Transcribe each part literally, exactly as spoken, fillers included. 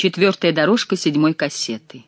Четвертая дорожка седьмой кассеты.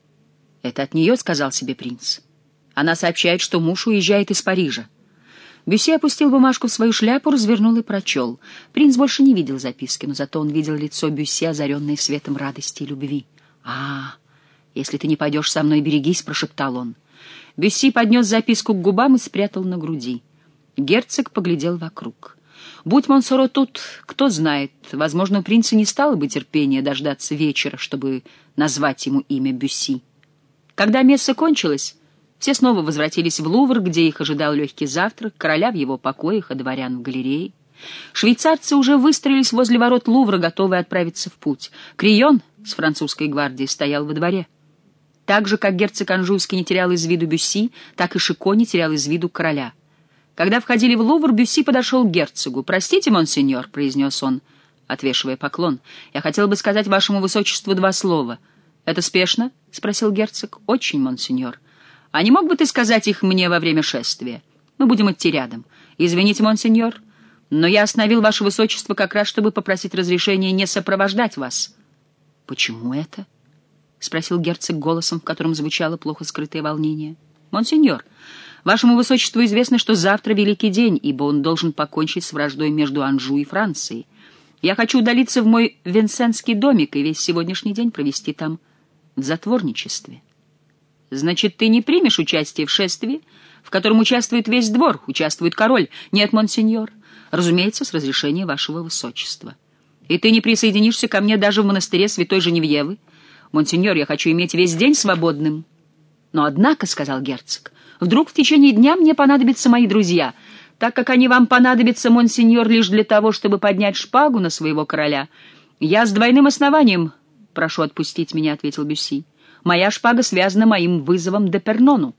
«Это от нее», — сказал себе принц. «Она сообщает, что муж уезжает из Парижа». Бюсси опустил бумажку в свою шляпу, развернул и прочел. Принц больше не видел записки, но зато он видел лицо Бюсси, озаренное светом радости и любви. «А, если ты не пойдешь со мной, берегись», — прошептал он. Бюсси поднес записку к губам и спрятал на груди. Герцог поглядел вокруг. Будь Монсоро тут, кто знает, возможно, у принца не стало бы терпения дождаться вечера, чтобы назвать ему имя Бюсси. Когда месса кончилась, все снова возвратились в Лувр, где их ожидал легкий завтрак, короля в его покоях, а дворян в галерее. Швейцарцы уже выстроились возле ворот Лувра, готовые отправиться в путь. Крион с французской гвардией стоял во дворе. Так же, как герцог Анжуйский не терял из виду Бюсси, так и Шико не терял из виду короля. Когда входили в Лувр, Бюсси подошел к герцогу. «Простите, монсеньор», — произнес он, отвешивая поклон, — «я хотел бы сказать вашему высочеству два слова». «Это спешно?» — спросил герцог. «Очень, монсеньор». «А не мог бы ты сказать их мне во время шествия? Мы будем идти рядом». «Извините, монсеньор, но я остановил ваше высочество как раз, чтобы попросить разрешения не сопровождать вас». «Почему это?» — спросил герцог голосом, в котором звучало плохо скрытое волнение. «Монсеньор, вашему высочеству известно, что завтра великий день, ибо он должен покончить с враждой между Анжу и Францией. Я хочу удалиться в мой венсенский домик и весь сегодняшний день провести там в затворничестве». «Значит, ты не примешь участие в шествии, в котором участвует весь двор, участвует король?» «Нет, монсеньор, разумеется, с разрешения вашего высочества». «И ты не присоединишься ко мне даже в монастыре святой Женевьевы?» «Монсеньор, я хочу иметь весь день свободным». «Но однако, — сказал герцог, — вдруг в течение дня мне понадобятся мои друзья, так как они вам понадобятся, монсеньор, лишь для того, чтобы поднять шпагу на своего короля. Я с двойным основанием прошу отпустить меня, — ответил Бюсси. Моя шпага связана моим вызовом Депернону».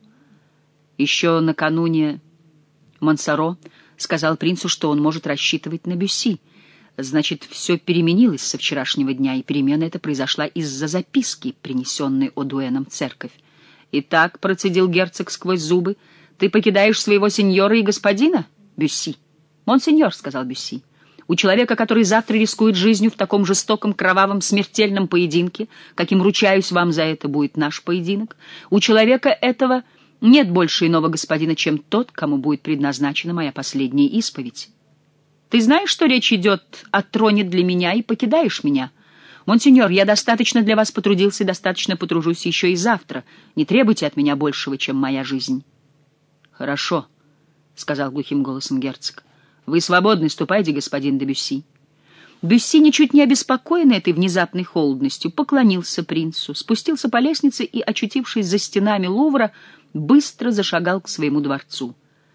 Еще накануне Монсоро сказал принцу, что он может рассчитывать на Бюсси. Значит, все переменилось со вчерашнего дня, и перемена эта произошла из-за записки, принесенной Одуэном в церковь. «Итак, — процедил герцог сквозь зубы, — ты покидаешь своего сеньора и господина, Бюсси?» «Монсеньор, — сказал Бюсси, — у человека, который завтра рискует жизнью в таком жестоком, кровавом, смертельном поединке, каким, ручаюсь вам за это, будет наш поединок, у человека этого нет больше иного господина, чем тот, кому будет предназначена моя последняя исповедь. Ты знаешь, что речь идет о троне для меня, и покидаешь меня? Монсеньор, я достаточно для вас потрудился, достаточно потружусь еще и завтра. Не требуйте от меня большего, чем моя жизнь». «Хорошо», — сказал глухим голосом герцог. «Вы свободны, ступайте, господин де Бюсси». Бюсси, ничуть не обеспокоенный этой внезапной холодностью, поклонился принцу, спустился по лестнице и, очутившись за стенами Лувра, быстро зашагал к своему дворцу.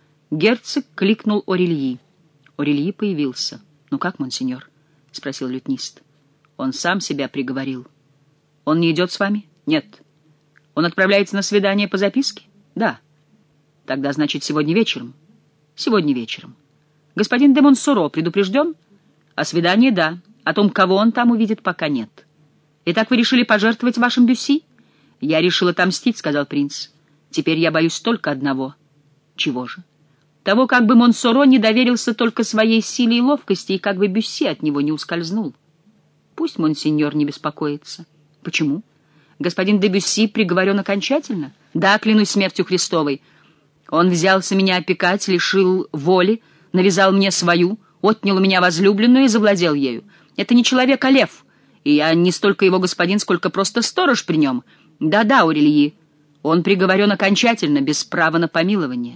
Герцог кликнул Орельи. Орельи появился. «Ну как, монсеньор?» — спросил лютнист. «Он сам себя приговорил». «Он не идет с вами?» «Нет». «Он отправляется на свидание по записке?» «Да». «Тогда, значит, сегодня вечером?» «Сегодня вечером». «Господин де Монсоро предупрежден?» «О свидании — да. О том, кого он там увидит, пока нет». «Итак, вы решили пожертвовать вашим Бюсси?» «Я решил отомстить», — сказал принц. «Теперь я боюсь только одного». «Чего же?» «Того, как бы Монсоро не доверился только своей силе и ловкости, и как бы Бюсси от него не ускользнул». «Пусть монсеньор не беспокоится». «Почему?» «Господин де Бюсси приговорен окончательно?» «Да, клянусь смертью Христовой. Он взялся меня опекать, лишил воли, навязал мне свою, отнял у меня возлюбленную и завладел ею. Это не человек, а лев, и я не столько его господин, сколько просто сторож при нем. Да-да, Орельи, он приговорен окончательно, без права на помилование».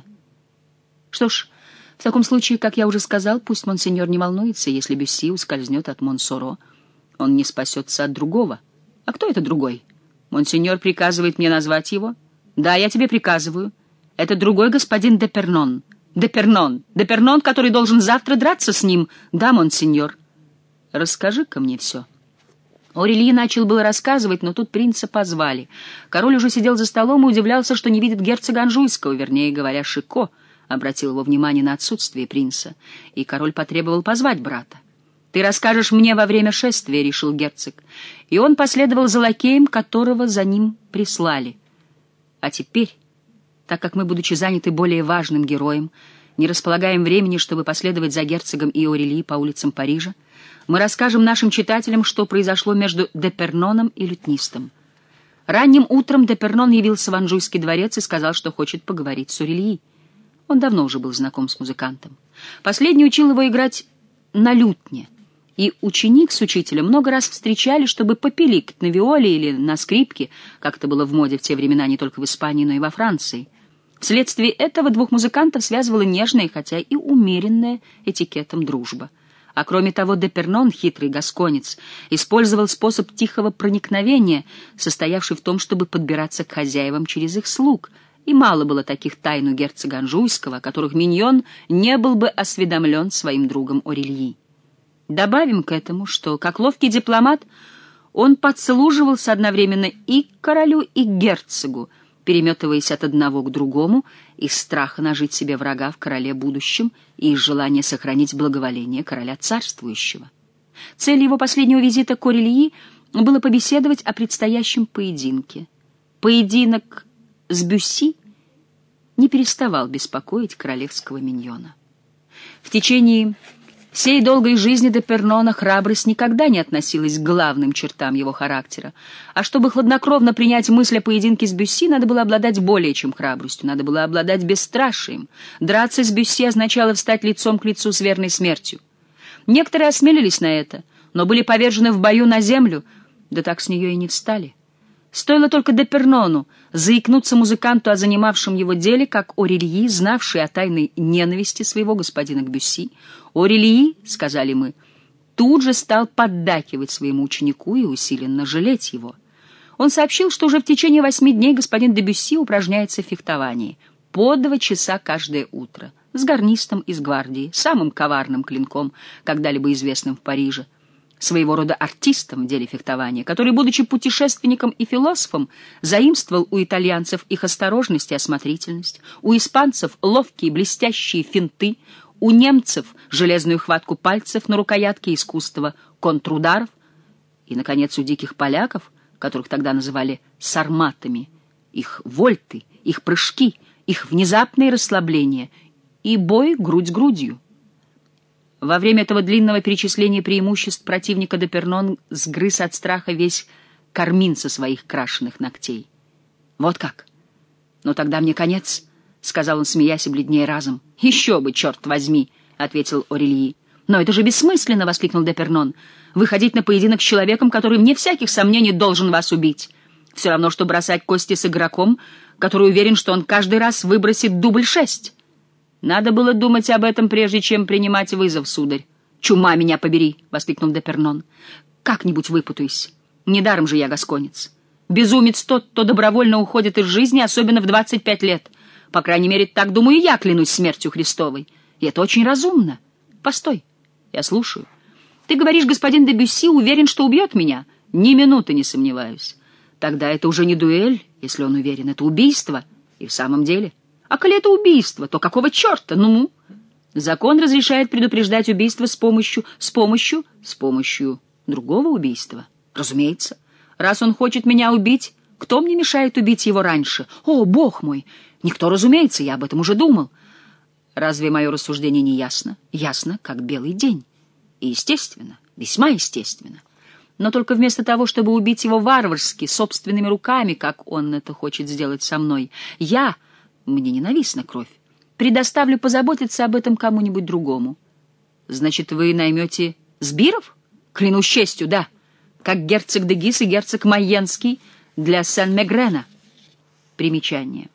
«Что ж, в таком случае, как я уже сказал, пусть монсеньор не волнуется, если Бюсси ускользнет от Монсоро. Он не спасется от другого». «А кто это другой?» «Монсеньор приказывает мне назвать его?» «Да, я тебе приказываю. Это другой господин Депернон». «Депернон! Депернон, который должен завтра драться с ним!» «Да, монсеньор». «Расскажи-ка мне все». Орельи начал было рассказывать, но тут принца позвали. Король уже сидел за столом и удивлялся, что не видит герцога Анжуйского, вернее говоря, Шико, обратил его внимание на отсутствие принца, и король потребовал позвать брата. «Ты расскажешь мне во время шествия», — решил герцог, и он последовал за лакеем, которого за ним прислали. «А теперь, так как мы, будучи заняты более важным героем, не располагаем времени, чтобы последовать за герцогом и Орельи по улицам Парижа, мы расскажем нашим читателям, что произошло между Деперноном и лютнистом. Ранним утром Депернон явился в Анжуйский дворец и сказал, что хочет поговорить с Орельи. Он давно уже был знаком с музыкантом. Последний учил его играть на лютне, и ученик с учителем много раз встречали, чтобы попиликать на виоле или на скрипке, как это было в моде в те времена не только в Испании, но и во Франции. Вследствие этого двух музыкантов связывала нежная, хотя и умеренная этикетом дружба. А кроме того, Депернон, хитрый гасконец, использовал способ тихого проникновения, состоявший в том, чтобы подбираться к хозяевам через их слуг, и мало было таких тайн у герцога Анжуйского, о которых Миньон не был бы осведомлен своим другом Орельи. Добавим к этому, что, как ловкий дипломат, он подслуживался одновременно и к королю, и к герцогу, переметываясь от одного к другому из страха нажить себе врага в короле будущем и из желания сохранить благоволение короля царствующего. Цель его последнего визита к Орельи было побеседовать о предстоящем поединке. Поединок с Бюсси не переставал беспокоить королевского миньона. В течение всей долгой жизни Депернона храбрость никогда не относилась к главным чертам его характера, а чтобы хладнокровно принять мысль о поединке с Бюсси, надо было обладать более чем храбростью, надо было обладать бесстрашием. Драться с Бюсси означало встать лицом к лицу с верной смертью. Некоторые осмелились на это, но были повержены в бою на землю, да так с нее и не встали. Стоило только Депернону заикнуться музыканту о занимавшем его деле, как Орельи, знавший о тайной ненависти своего господина к Бюсси, Орельи, сказали мы, тут же стал поддакивать своему ученику и усиленно жалеть его. Он сообщил, что уже в течение восьми дней господин де Бюсси упражняется в фехтовании по два часа каждое утро, с гарнистом из гвардии, самым коварным клинком, когда-либо известным в Париже, своего рода артистом в деле фехтования, который, будучи путешественником и философом, заимствовал у итальянцев их осторожность и осмотрительность, у испанцев ловкие блестящие финты, у немцев железную хватку пальцев на рукоятке, искусство контрударов, и, наконец, у диких поляков, которых тогда называли сарматами, их вольты, их прыжки, их внезапные расслабления и бой грудь грудью. Во время этого длинного перечисления преимуществ противника Депернон сгрыз от страха весь кармин со своих крашеных ногтей. «Вот как? Ну тогда мне конец», — сказал он, смеясь и бледнее разом. «Еще бы, черт возьми», — ответил Орельи. «Но это же бессмысленно», — воскликнул Депернон, «выходить на поединок с человеком, который, вне всяких сомнений, должен вас убить. Все равно, что бросать кости с игроком, который уверен, что он каждый раз выбросит дубль шесть». «Надо было думать об этом, прежде чем принимать вызов, сударь». «Чума меня побери!» — воскликнул Депернон. «Как-нибудь выпутаюсь. Недаром же я гасконец. Безумец тот, кто добровольно уходит из жизни, особенно в двадцать пять лет. По крайней мере, так, думаю, я клянусь смертью Христовой. И это очень разумно. Постой, я слушаю. Ты говоришь, господин де Бюсси уверен, что убьет меня?» «Ни минуты не сомневаюсь. Тогда это уже не дуэль, если он уверен, это убийство. И в самом деле... А коли это убийство, то какого черта? Ну, закон разрешает предупреждать убийство с помощью, с помощью, с помощью другого убийства. Разумеется. Раз он хочет меня убить, кто мне мешает убить его раньше? О, Бог мой! Никто, разумеется, я об этом уже думал. Разве мое рассуждение не ясно? Ясно, как белый день. И естественно, весьма естественно. Но только вместо того, чтобы убить его варварски, собственными руками, как он это хочет сделать со мной, я... Мне ненавистна кровь. Предоставлю позаботиться об этом кому-нибудь другому. Значит, вы наймете сбиров? Клянусь честью, да. Как герцог де Гис и герцог Майенский для Сен-Мегрена. Примечание.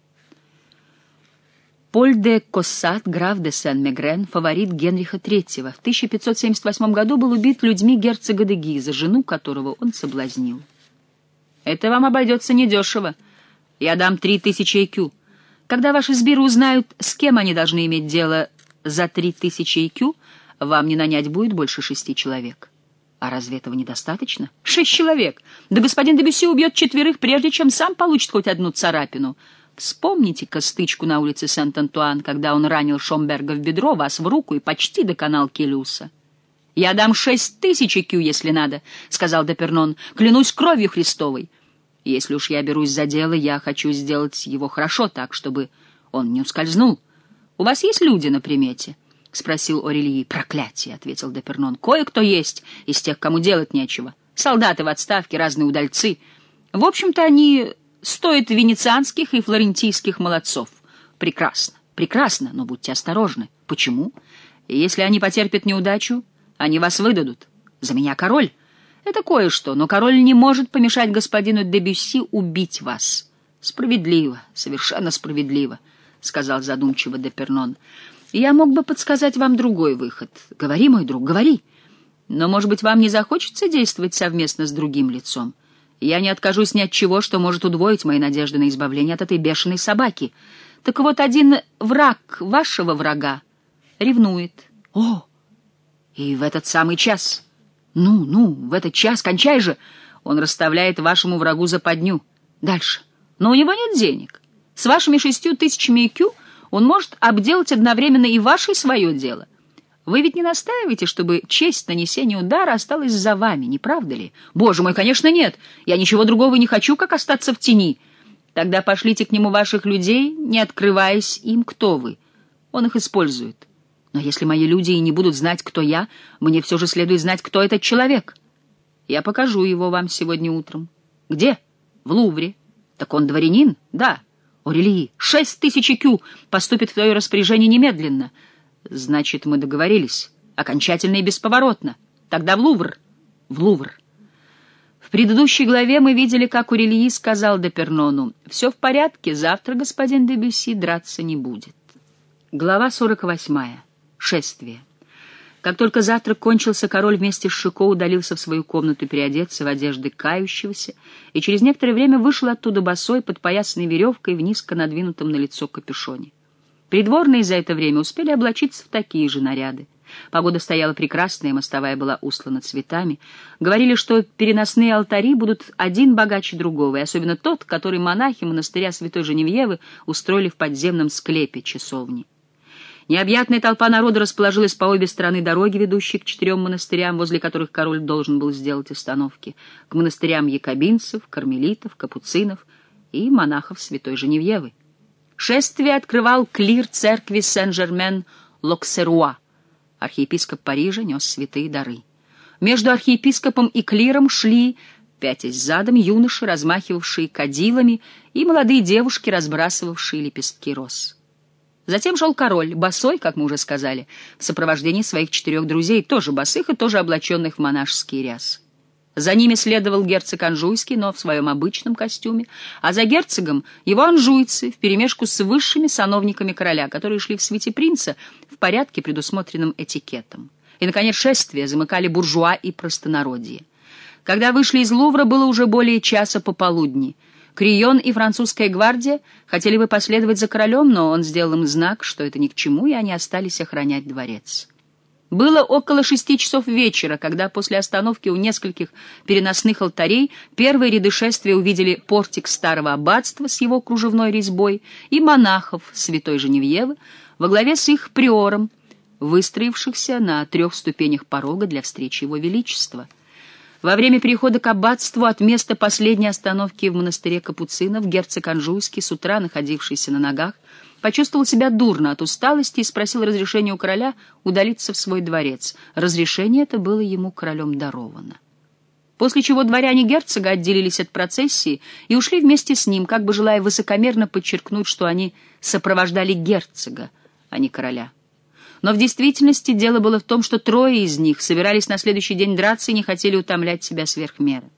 Поль де Коссат, граф де Сен-Мегрен, фаворит Генриха третьего, в тысяча пятьсот семьдесят восьмом году был убит людьми герцога де Гиза, жену которого он соблазнил. Это вам обойдется недешево. Я дам три тысячи ЭКЮ. Когда ваши сбиры узнают, с кем они должны иметь дело за три тысячи ЭКЮ, вам не нанять будет больше шести человек. А разве этого недостаточно? Шесть человек! Да господин де Бюсси убьет четверых, прежде чем сам получит хоть одну царапину. Вспомните-ка стычку на улице Сент-Антуан, когда он ранил Шомберга в бедро, вас в руку и почти доконал Келюса. «Я дам шесть тысяч ЭКЮ, если надо», — сказал Депернон, — «клянусь кровью Христовой. Если уж я берусь за дело, я хочу сделать его хорошо так, чтобы он не ускользнул. У вас есть люди на примете?» — спросил Орельи. «Проклятие!» — ответил Депернон. «Кое-кто есть из тех, кому делать нечего. Солдаты в отставке, разные удальцы. В общем-то, они стоят венецианских и флорентийских молодцов. Прекрасно, прекрасно, но будьте осторожны. Почему? Если они потерпят неудачу, они вас выдадут. За меня король. Это кое-что, но король не может помешать господину де Бюсси убить вас». «Справедливо, совершенно справедливо», — сказал задумчиво Депернон. «Я мог бы подсказать вам другой выход. Говори, мой друг, говори. Но, может быть, вам не захочется действовать совместно с другим лицом? Я не откажусь ни от чего, что может удвоить мои надежды на избавление от этой бешеной собаки. Так вот, один враг вашего врага ревнует. О! И в этот самый час... Ну, ну, в этот час, кончай же! Он расставляет вашему врагу западню. Дальше. Но у него нет денег. С вашими шестью тысячами икю он может обделать одновременно и ваше, и свое дело. Вы ведь не настаиваете, чтобы честь нанесения удара осталась за вами, не правда ли? Боже мой, конечно, нет. Я ничего другого не хочу, как остаться в тени. Тогда пошлите к нему ваших людей, не открываясь им, кто вы. Он их использует. Но если мои люди и не будут знать, кто я, мне все же следует знать, кто этот человек. Я покажу его вам сегодня утром. Где? В Лувре. Так он дворянин? Да. Орельи, шесть тысяч икю поступит в твое распоряжение немедленно. Значит, мы договорились. Окончательно и бесповоротно. Тогда в Лувр. В Лувр. В предыдущей главе мы видели, как Орельи сказал Депернону: «Все в порядке, завтра господин де Бюсси драться не будет». Глава сорок восьмая. Шествие. Как только завтрак кончился, король вместе с Шико удалился в свою комнату переодеться в одежды кающегося и через некоторое время вышел оттуда босой, подпоясанной веревкой в низко надвинутом на лицо капюшоне. Придворные за это время успели облачиться в такие же наряды. Погода стояла прекрасная, мостовая была устлана цветами. Говорили, что переносные алтари будут один богаче другого, и особенно тот, который монахи монастыря Святой Женевьевы устроили в подземном склепе часовни. Необъятная толпа народа расположилась по обе стороны дороги, ведущей к четырем монастырям, возле которых король должен был сделать остановки, к монастырям якобинцев, кармелитов, капуцинов и монахов Святой Женевьевы. Шествие открывал клир церкви Сен-Жермен-Локсеруа. Архиепископ Парижа нес святые дары. Между архиепископом и клиром шли, пятясь задом, юноши, размахивавшие кадилами, и молодые девушки, разбрасывавшие лепестки роз. Затем шел король, босой, как мы уже сказали, в сопровождении своих четырех друзей, тоже босых и тоже облаченных в монашеские рясы. За ними следовал герцог Анжуйский, но в своем обычном костюме, а за герцогом его анжуйцы вперемешку с высшими сановниками короля, которые шли в свите принца в порядке, предусмотренном этикетом. И, наконец, шествие замыкали буржуа и простонародье. Когда вышли из Лувра, было уже более часа пополудни. Крион и французская гвардия хотели бы последовать за королем, но он сделал им знак, что это ни к чему, и они остались охранять дворец. Было около шести часов вечера, когда после остановки у нескольких переносных алтарей первые ряды шествия увидели портик старого аббатства с его кружевной резьбой и монахов Святой Женевьевы во главе с их приором, выстроившихся на трех ступенях порога для встречи его величества. Во время перехода к аббатству от места последней остановки в монастыре капуцинов герцог Анжуйский, с утра находившийся на ногах, почувствовал себя дурно от усталости и спросил разрешения у короля удалиться в свой дворец. Разрешение это было ему королем даровано. После чего дворяне герцога отделились от процессии и ушли вместе с ним, как бы желая высокомерно подчеркнуть, что они сопровождали герцога, а не короля. Но в действительности дело было в том, что трое из них собирались на следующий день драться и не хотели утомлять себя сверх меры.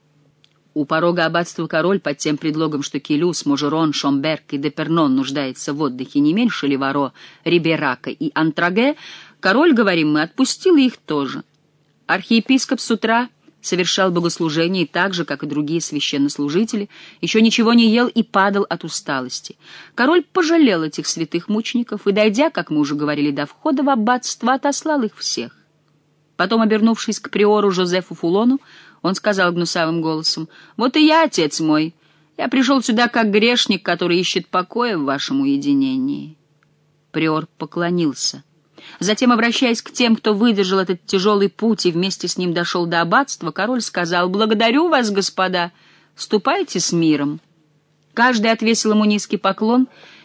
У порога аббатства король под тем предлогом, что Келюс, Можерон, Шомберг и Депернон нуждается в отдыхе не меньше Ливаро, Риберака и Антраге, король, говорим мы, отпустил их тоже. Архиепископ с утра совершал богослужение и так же, как и другие священнослужители, еще ничего не ел и падал от усталости. Король пожалел этих святых мучеников и, дойдя, как мы уже говорили, до входа в аббатство, отослал их всех. Потом, обернувшись к приору Жозефу Фулону, он сказал гнусавым голосом: «Вот и я, отец мой, я пришел сюда как грешник, который ищет покоя в вашем уединении». Приор поклонился. Затем, обращаясь к тем, кто выдержал этот тяжелый путь и вместе с ним дошел до аббатства, король сказал: «Благодарю вас, господа, ступайте с миром». Каждый отвесил ему низкий поклон,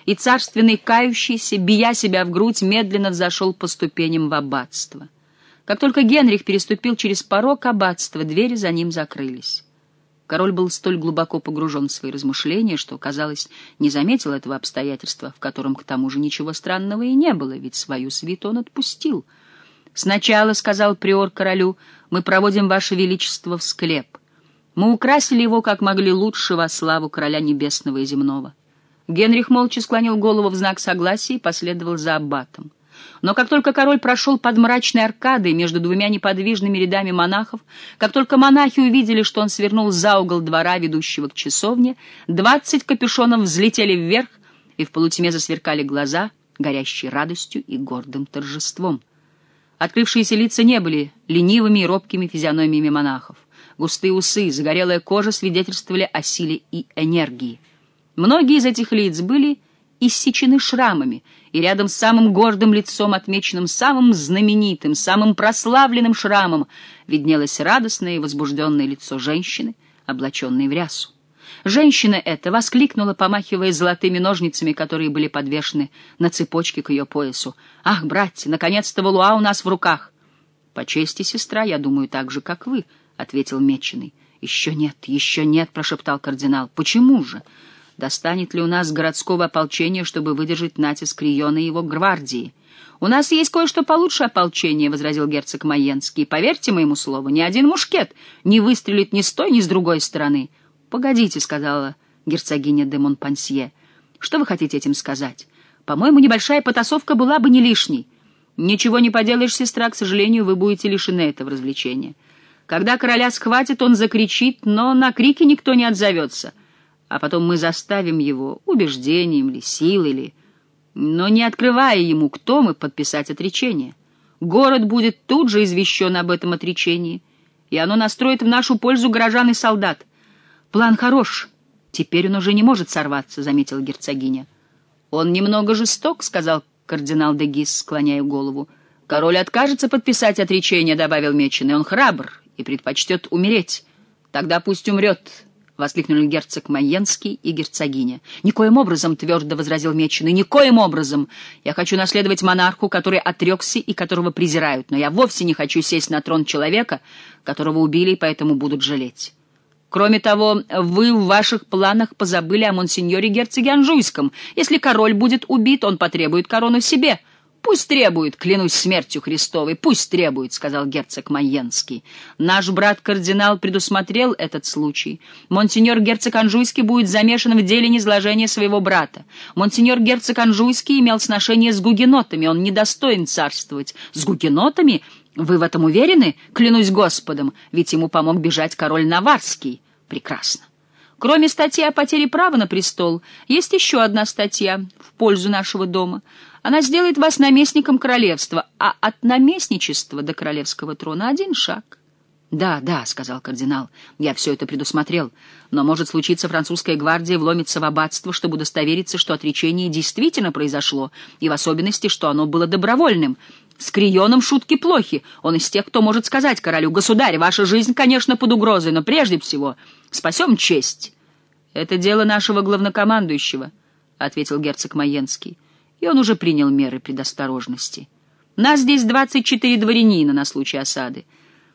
и царственный кающийся, бия себя в грудь, медленно взошел по ступеням в аббатство. Как только Генрих переступил через порог аббатства, двери за ним закрылись. Король был столь глубоко погружен в свои размышления, что, казалось, не заметил этого обстоятельства, в котором, к тому же, ничего странного и не было, ведь свою свиту он отпустил. «Сначала, — сказал приор королю, — мы проводим ваше величество в склеп. Мы украсили его, как могли, лучше во славу короля небесного и земного». Генрих молча склонил голову в знак согласия и последовал за аббатом. Но как только король прошел под мрачной аркадой между двумя неподвижными рядами монахов, как только монахи увидели, что он свернул за угол двора, ведущего к часовне, двадцать капюшонов взлетели вверх, и в полутьме засверкали глаза, горящие радостью и гордым торжеством. Открывшиеся лица не были ленивыми и робкими физиономиями монахов. Густые усы, загорелая кожа свидетельствовали о силе и энергии. Многие из этих лиц были иссечены шрамами, и рядом с самым гордым лицом, отмеченным самым знаменитым, самым прославленным шрамом, виднелось радостное и возбужденное лицо женщины, облаченной в рясу. Женщина эта воскликнула, помахивая золотыми ножницами, которые были подвешены на цепочке к ее поясу: «Ах, братья, наконец-то Валуа у нас в руках!» «По чести, сестра, я думаю так же, как вы», — ответил Меченый. «Еще нет, еще нет», — прошептал кардинал. «Почему же? Достанет ли у нас городского ополчения, чтобы выдержать натиск Риона и его гвардии?» «У нас есть кое-что получше ополчения», — возразил герцог Майенский. «Поверьте моему слову, ни один мушкет не выстрелит ни с той, ни с другой стороны». «Погодите», — сказала герцогиня де Монпансье. «Что вы хотите этим сказать? По-моему, небольшая потасовка была бы не лишней». «Ничего не поделаешь, сестра, к сожалению, вы будете лишены этого развлечения. Когда короля схватит, он закричит, но на крики никто не отзовется. А потом мы заставим его убеждением или силой, или... но не открывая ему, кто мы, подписать отречение. Город будет тут же извещен об этом отречении, и оно настроит в нашу пользу горожан и солдат. План хорош. Теперь он уже не может сорваться», — заметила герцогиня. «Он немного жесток», — сказал кардинал де Гис, склоняя голову. «Король откажется подписать отречение», — добавил Меченый. «Он храбр и предпочтет умереть». «Тогда пусть умрет», — воскликнули герцог Майенский и герцогиня. «Никоим образом», — твердо возразил Меченый, — «никоим образом. Я хочу наследовать монарху, который отрекся и которого презирают, но я вовсе не хочу сесть на трон человека, которого убили и поэтому будут жалеть. Кроме того, вы в ваших планах позабыли о монсеньоре герцоге Анжуйском. Если король будет убит, он потребует корону себе». «Пусть требует, клянусь смертью Христовой, пусть требует», — сказал герцог Майенский. «Наш брат-кардинал предусмотрел этот случай. Монсеньор герцог Анжуйский будет замешан в деле низложения своего брата. Монсеньор герцог Анжуйский имел сношение с гугенотами, он недостоин царствовать». «С гугенотами? Вы в этом уверены? Клянусь Господом, ведь ему помог бежать король Наварский». «Прекрасно. Кроме статьи о потере права на престол, есть еще одна статья в пользу нашего дома. Она сделает вас наместником королевства, а от наместничества до королевского трона один шаг». «Да, да», — сказал кардинал, — «я все это предусмотрел. Но может случиться, французская гвардия вломится в аббатство, чтобы удостовериться, что отречение действительно произошло, и в особенности, что оно было добровольным. С Крионом шутки плохи. Он из тех, кто может сказать королю: «Государь, ваша жизнь, конечно, под угрозой, но прежде всего спасем честь». «Это дело нашего главнокомандующего», — ответил герцог Майенский, и он уже принял меры предосторожности. «Нас здесь двадцать четыре дворянина на случай осады.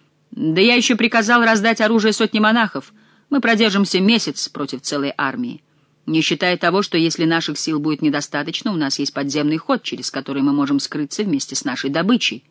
Да я еще приказал раздать оружие сотни монахов. Мы продержимся месяц против целой армии. Не считая того, что если наших сил будет недостаточно, у нас есть подземный ход, через который мы можем скрыться вместе с нашей добычей».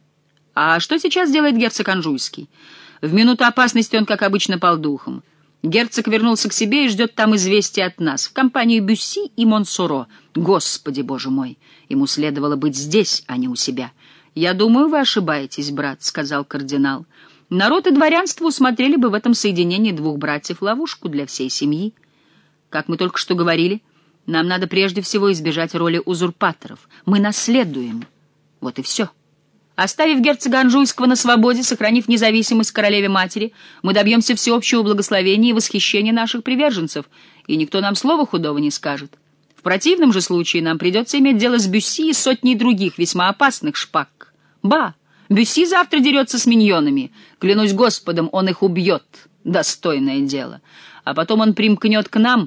«А что сейчас делает герцог Анжуйский?» «В минуту опасности он, как обычно, пал духом. Герцог вернулся к себе и ждет там известия от нас, в компании Бюсси и Монсоро. Господи, боже мой, ему следовало быть здесь, а не у себя». «Я думаю, вы ошибаетесь, брат», — сказал кардинал. «Народ и дворянство усмотрели бы в этом соединении двух братьев ловушку для всей семьи. Как мы только что говорили, нам надо прежде всего избежать роли узурпаторов. Мы наследуем. Вот и все. Оставив герцога Анжуйского на свободе, сохранив независимость королеве-матери, мы добьемся всеобщего благословения и восхищения наших приверженцев, и никто нам слова худого не скажет. В противном же случае нам придется иметь дело с Бюсси и сотней других весьма опасных шпаг. Ба! Бюсси завтра дерется с миньонами. Клянусь Господом, он их убьет. Достойное дело. А потом он примкнет к нам,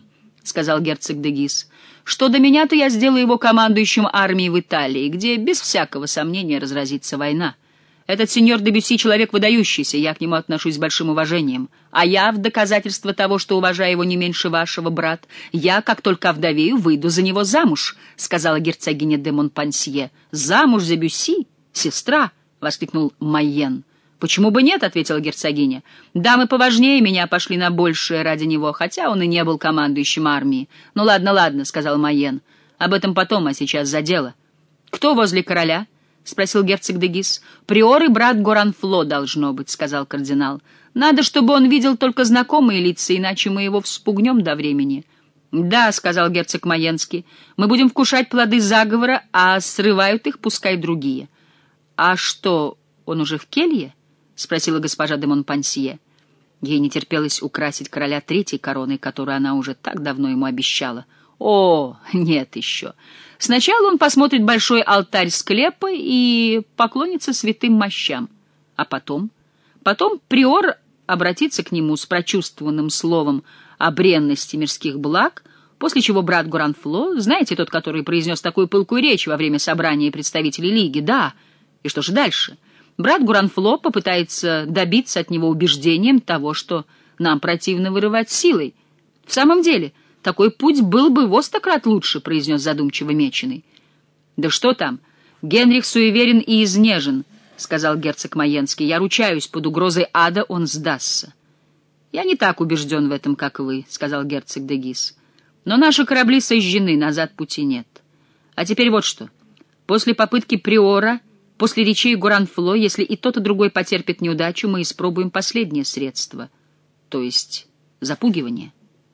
сказал герцог де Гиз. «Что до меня, то я сделаю его командующим армией в Италии, где без всякого сомнения разразится война. Этот сеньор де Бюсси человек выдающийся, я к нему отношусь с большим уважением. А я, в доказательство того, что уважаю его не меньше вашего, брат, я, как только овдовею, выйду за него замуж», — сказала герцогиня де Монпансье. «Замуж за Бюсси? Сестра!» — воскликнул Майен. «Почему бы нет?» — ответила герцогиня. «Дамы поважнее меня пошли на большее ради него, хотя он и не был командующим армией». «Ну ладно, ладно», — сказал Майен. «Об этом потом, а сейчас за дело». «Кто возле короля?» — спросил герцог де Гиз. «Приор и брат Горанфло, должно быть», — сказал кардинал. «Надо, чтобы он видел только знакомые лица, иначе мы его вспугнем до времени». «Да», — сказал герцог Майенский, — «мы будем вкушать плоды заговора, а срывают их пускай другие». «А что, он уже в келье?» — спросила госпожа де Монпансье. Ей не терпелось украсить короля третьей короной, которую она уже так давно ему обещала. «О, нет еще. Сначала он посмотрит большой алтарь склепа и поклонится святым мощам. А потом? Потом приор обратится к нему с прочувствованным словом о бренности мирских благ, после чего брат Горанфло, знаете, тот, который произнес такую пылкую речь во время собрания представителей Лиги, да. И что же дальше? Брат Горанфло попытается добиться от него убеждением того, что нам противно вырывать силой. В самом деле, такой путь был бы во сто крат лучше, — произнес задумчиво Меченый. — Да что там? Генрих суеверен и изнежен, — сказал герцог Майенский. — Я ручаюсь, под угрозой ада он сдастся. — Я не так убежден в этом, как вы, — сказал герцог де Гиз. — Но наши корабли сожжены, назад пути нет. А теперь вот что. После попытки приора... После речей Горанфло, если и тот, и другой потерпит неудачу, мы испробуем последнее средство, то есть запугивание.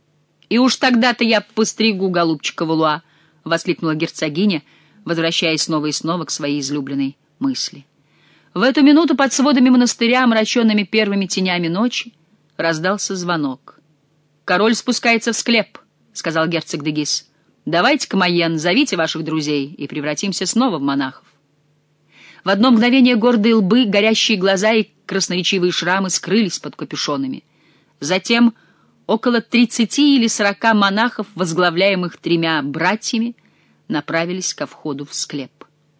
— И уж тогда-то я постригу голубчика Валуа, — воскликнула герцогиня, возвращаясь снова и снова к своей излюбленной мысли. В эту минуту под сводами монастыря, омраченными первыми тенями ночи, раздался звонок. — Король спускается в склеп, — сказал герцог де Гиз. — Давайте-ка, Майен, зовите ваших друзей, и превратимся снова в монахов. В одно мгновение гордые лбы, горящие глаза и красноречивые шрамы скрылись под капюшонами. Затем около тридцати или сорока монахов, возглавляемых тремя братьями, направились ко входу в склеп.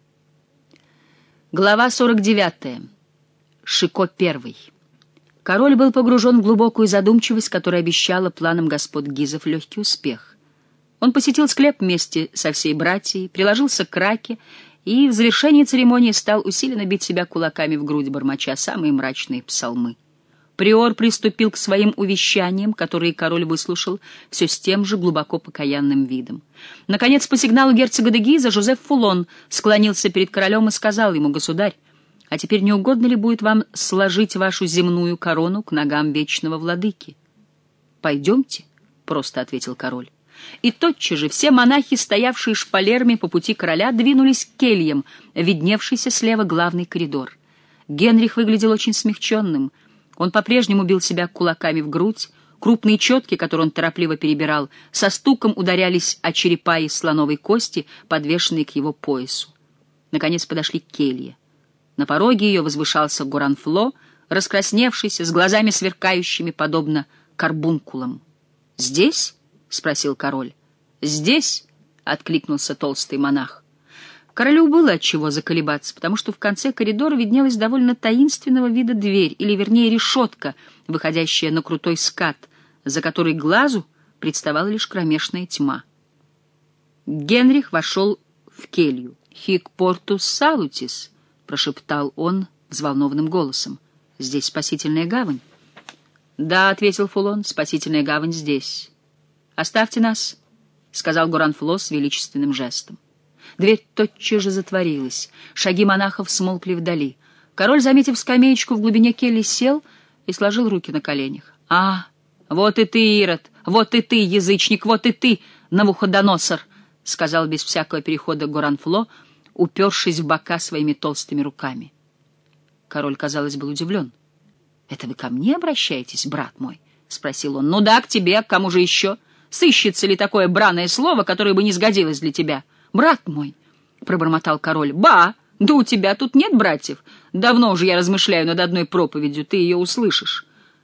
Глава сорок девятая. Шико первый. Король был погружен в глубокую задумчивость, которая обещала планам господ Гизов легкий успех. Он посетил склеп вместе со всей братьей, приложился к раке и в завершении церемонии стал усиленно бить себя кулаками в грудь, бормоча самые мрачные псалмы. Приор приступил к своим увещаниям, которые король выслушал все с тем же глубоко покаянным видом. Наконец, по сигналу герцога де Гиза, Жозеф Фулон склонился перед королем и сказал ему: «Государь, а теперь не угодно ли будет вам сложить вашу земную корону к ногам вечного владыки?» «Пойдемте», — просто ответил король. И тотчас же все монахи, стоявшие шпалерами по пути короля, двинулись к кельям, видневшийся слева главный коридор. Генрих выглядел очень смягченным. Он по-прежнему бил себя кулаками в грудь. Крупные четки, которые он торопливо перебирал, со стуком ударялись о черепа из слоновой кости, подвешенные к его поясу. Наконец подошли к келье. На пороге ее возвышался Горанфло, раскрасневшийся, с глазами сверкающими, подобно карбункулам. «Здесь?» — спросил король. «Здесь», — откликнулся толстый монах. Королю было отчего заколебаться, потому что в конце коридора виднелась довольно таинственного вида дверь, или, вернее, решетка, выходящая на крутой скат, за которой глазу представала лишь кромешная тьма. Генрих вошел в келью. «Хик портус салутис», — прошептал он взволнованным голосом. «Здесь спасительная гавань». «Да», — ответил Фулон, — «спасительная гавань здесь». «Оставьте нас», — сказал Горанфло с величественным жестом. Дверь тотчас же затворилась. Шаги монахов смолкли вдали. Король, заметив скамеечку в глубине кельи, сел и сложил руки на коленях. «А, вот и ты, Ирод! Вот и ты, язычник! Вот и ты, Навуходоносор!» — сказал без всякого перехода Горанфло, упершись в бока своими толстыми руками. Король, казалось, был удивлен. «Это вы ко мне обращаетесь, брат мой?» — спросил он. «Ну да, к тебе, к кому же еще? Сыщется ли такое браное слово, которое бы не сгодилось для тебя?» «Брат мой», — пробормотал король. «Ба! Да у тебя тут нет братьев. Давно уже я размышляю над одной проповедью, ты ее услышишь.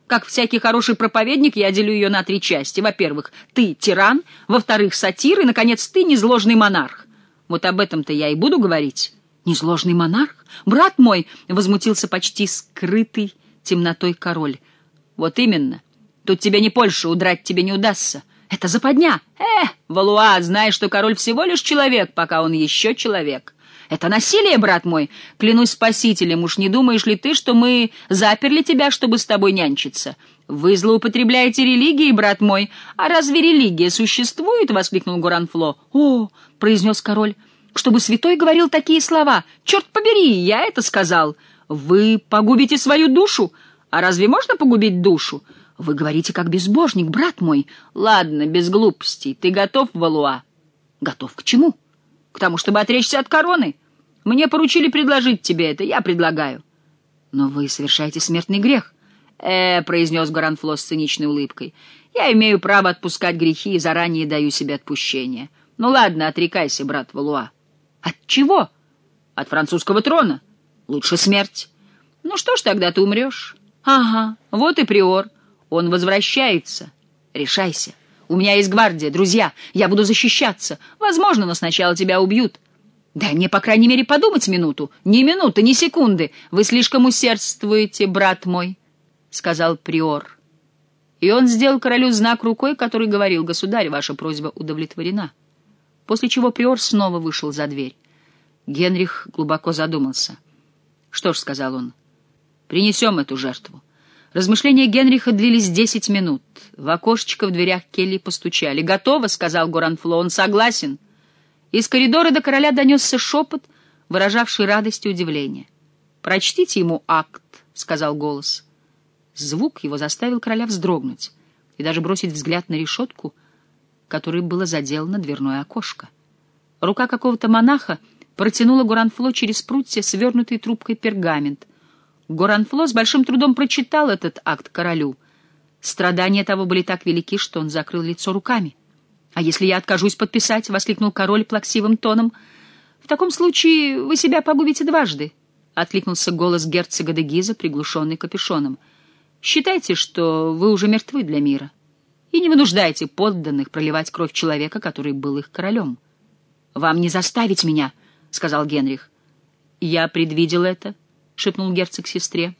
Как всякий хороший проповедник, я делю ее на три части. Во-первых, ты тиран, во-вторых, сатир, и, наконец, ты незложный монарх. Вот об этом-то я и буду говорить. Незложный монарх? Брат мой, — возмутился почти скрытый темнотой король. Вот именно. Тут тебе не Польша, удрать тебе не удастся. Это западня. Э, Валуа, знаешь, что король всего лишь человек, пока он еще человек. Это насилие, брат мой. Клянусь спасителем, уж не думаешь ли ты, что мы заперли тебя, чтобы с тобой нянчиться? Вы злоупотребляете религией, брат мой. А разве религия существует? — воскликнул Горанфло. О, — произнес король, — чтобы святой говорил такие слова. Черт побери, я это сказал. Вы погубите свою душу. А разве можно погубить душу? Вы говорите как безбожник, брат мой. Ладно, без глупостей. Ты готов, Валуа? Готов к чему? К тому, чтобы отречься от короны. Мне поручили предложить тебе это, я предлагаю. Но вы совершаете смертный грех. Э, произнес Горанфло с циничной улыбкой. Я имею право отпускать грехи и заранее даю себе отпущение. Ну ладно, отрекайся, брат Валуа. От чего? От французского трона. Лучше смерть. Ну что ж, тогда ты умрешь. Ага, вот и приор. Он возвращается. Решайся. У меня есть гвардия, друзья. Я буду защищаться. Возможно, но сначала тебя убьют. Дай мне, по крайней мере, подумать минуту. Ни минуты, ни секунды. Вы слишком усердствуете, брат мой, — сказал приор. И он сделал королю знак рукой, который говорил: «Государь, ваша просьба удовлетворена». После чего приор снова вышел за дверь. Генрих глубоко задумался. «Что ж», — сказал он, — «принесем эту жертву». Размышления Генриха длились десять минут. В окошечко в дверях кельи постучали. «Готово», — сказал Горанфло, — «он согласен». Из коридора до короля донесся шепот, выражавший радость и удивление. «Прочтите ему акт», — сказал голос. Звук его заставил короля вздрогнуть и даже бросить взгляд на решетку, которой было заделано дверное окошко. Рука какого-то монаха протянула Горанфло через прутья свернутый трубкой пергамент. Горанфло с большим трудом прочитал этот акт королю. Страдания того были так велики, что он закрыл лицо руками. «А если я откажусь подписать?» — воскликнул король плаксивым тоном. «В таком случае вы себя погубите дважды», — откликнулся голос герцога де Гиза, приглушенный капюшоном. «Считайте, что вы уже мертвы для мира, и не вынуждайте подданных проливать кровь человека, который был их королем». «Вам не заставить меня», — сказал Генрих. «Я предвидел это», — шепнул герцог сестре.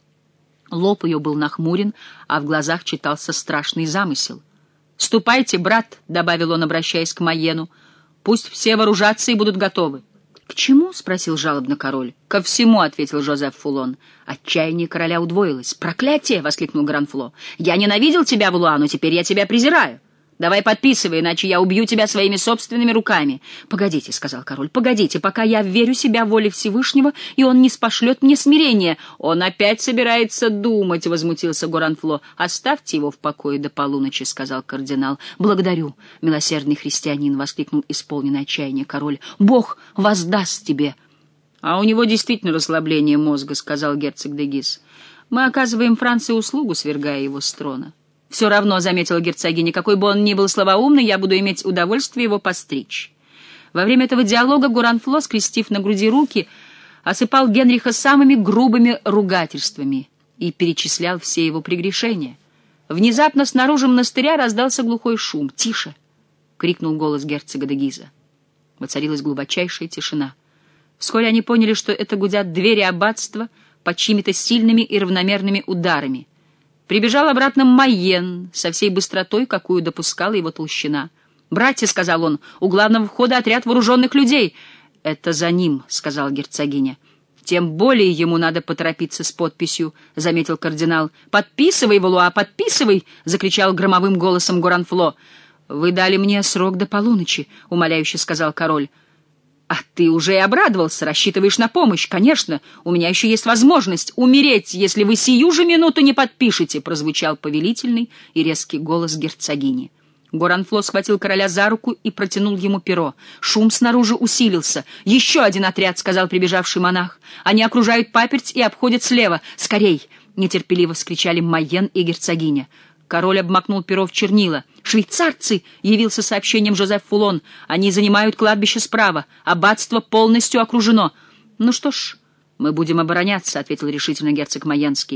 Лоб ее был нахмурен, а в глазах читался страшный замысел. «Ступайте, брат», — добавил он, обращаясь к Майену, — «пусть все вооружатся и будут готовы». «К чему?» — спросил жалобно король. «Ко всему», — ответил Жозеф Фулон. Отчаяние короля удвоилось. «Проклятие!» — воскликнул Горанфло. «Я ненавидел тебя, Валуа, но теперь я тебя презираю. Давай подписывай, иначе я убью тебя своими собственными руками». «Погодите», — сказал король, — «погодите, пока я верю себя воле Всевышнего, и он не спошлет мне смирения». «Он опять собирается думать», — возмутился Горанфло. «Оставьте его в покое до полуночи», — сказал кардинал. «Благодарю, милосердный христианин», — воскликнул исполненный отчаяния король. «Бог воздаст тебе». «А у него действительно расслабление мозга», — сказал герцог де Гиз. «Мы оказываем Франции услугу, свергая его с трона». «Все равно», — заметила герцогиня, — «какой бы он ни был слабоумный, я буду иметь удовольствие его постричь». Во время этого диалога Горанфло, скрестив на груди руки, осыпал Генриха самыми грубыми ругательствами и перечислял все его прегрешения. Внезапно снаружи монастыря раздался глухой шум. «Тише!» — крикнул голос герцога де Гиза. Воцарилась глубочайшая тишина. Вскоре они поняли, что это гудят двери аббатства под чьими-то сильными и равномерными ударами. Прибежал обратно Майен со всей быстротой, какую допускала его толщина. «Братья», — сказал он, — «у главного входа отряд вооруженных людей». «Это за ним», — сказала герцогиня. «Тем более ему надо поторопиться с подписью», — заметил кардинал. «Подписывай, Валуа, подписывай!» — закричал громовым голосом Горанфло. «Вы дали мне срок до полуночи», — умоляюще сказал король. «А ты уже и обрадовался, рассчитываешь на помощь. Конечно, у меня еще есть возможность умереть, если вы сию же минуту не подпишете», — прозвучал повелительный и резкий голос герцогини. Горанфло схватил короля за руку и протянул ему перо. Шум снаружи усилился. «Еще один отряд», — сказал прибежавший монах. «Они окружают паперть и обходят слева. Скорей!» — нетерпеливо вскричали Майен и герцогиня. Король обмакнул перо в чернила. «Швейцарцы!» — явился сообщением Жозеф Фулон. «Они занимают кладбище справа. Аббатство полностью окружено». «Ну что ж, мы будем обороняться», — ответил решительно герцог Майенский.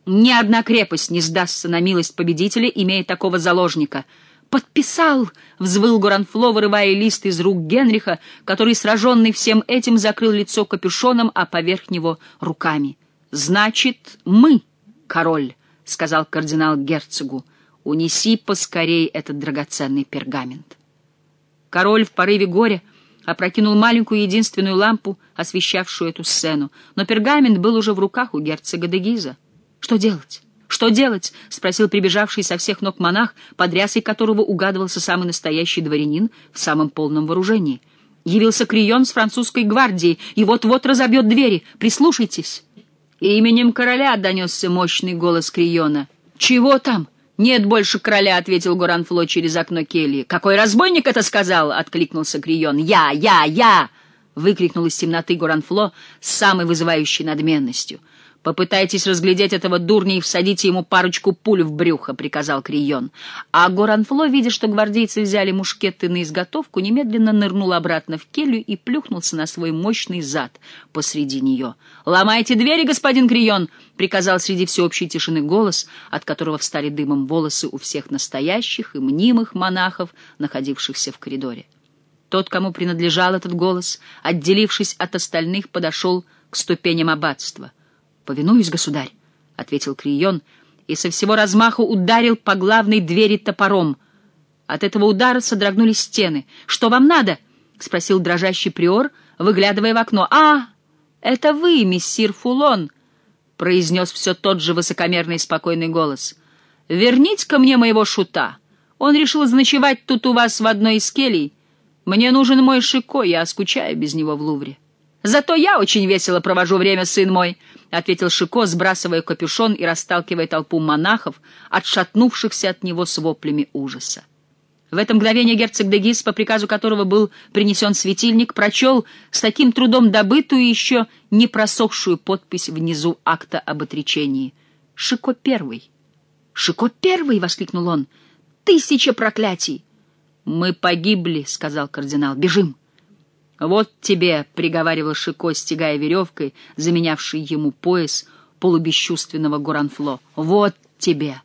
Ни одна крепость не сдастся на милость победителя, имея такого заложника. «Подписал!» — взвыл Горанфло, вырывая лист из рук Генриха, который, сраженный всем этим, закрыл лицо капюшоном, а поверх него — руками. «Значит, мы, король», — сказал кардинал герцогу, — «унеси поскорей этот драгоценный пергамент». Король в порыве горя опрокинул маленькую единственную лампу, освещавшую эту сцену, но пергамент был уже в руках у герцога де Гиза. «Что делать? Что делать?» — спросил прибежавший со всех ног монах, под рясой которого угадывался самый настоящий дворянин в самом полном вооружении. Явился Крийон с французской гвардией и вот-вот разобьет двери. Прислушайтесь. «Именем короля!» — донесся мощный голос Крийона. «Чего там?» «Нет больше короля», — ответил Горанфло через окно кельи. «Какой разбойник это сказал?» — откликнулся Крийон. «Я! Я! Я!» — выкрикнул из темноты Горанфло с самой вызывающей надменностью. «Попытайтесь разглядеть этого дурня и всадите ему парочку пуль в брюхо», — приказал Крийон. А Горанфло, видя, что гвардейцы взяли мушкеты на изготовку, немедленно нырнул обратно в келью и плюхнулся на свой мощный зад посреди нее. «Ломайте двери, господин Крийон!» — приказал среди всеобщей тишины голос, от которого встали дымом волосы у всех настоящих и мнимых монахов, находившихся в коридоре. Тот, кому принадлежал этот голос, отделившись от остальных, подошел к ступеням аббатства. «Повинуюсь, государь», — ответил Крийон, и со всего размаху ударил по главной двери топором. От этого удара содрогнулись стены. «Что вам надо?» — спросил дрожащий приор, выглядывая в окно. «А, это вы, мессир Фулон», — произнес все тот же высокомерный и спокойный голос. «Верните ко мне моего шута. Он решил заночевать тут у вас в одной из келий. Мне нужен мой Шико, я скучаю без него в Лувре». «Зато я очень весело провожу время, сын мой», — ответил Шико, сбрасывая капюшон и расталкивая толпу монахов, отшатнувшихся от него с воплями ужаса. В это мгновение герцог де Гиз, по приказу которого был принесен светильник, прочел с таким трудом добытую и еще не просохшую подпись внизу акта об отречении. «Шико первый». «Шико первый!» — воскликнул он. «Тысяча проклятий!» «Мы погибли», — сказал кардинал. «Бежим!» «Вот тебе», — приговаривал Шико, стягая веревкой, заменявший ему пояс полубесчувственного Горанфло. «Вот тебе».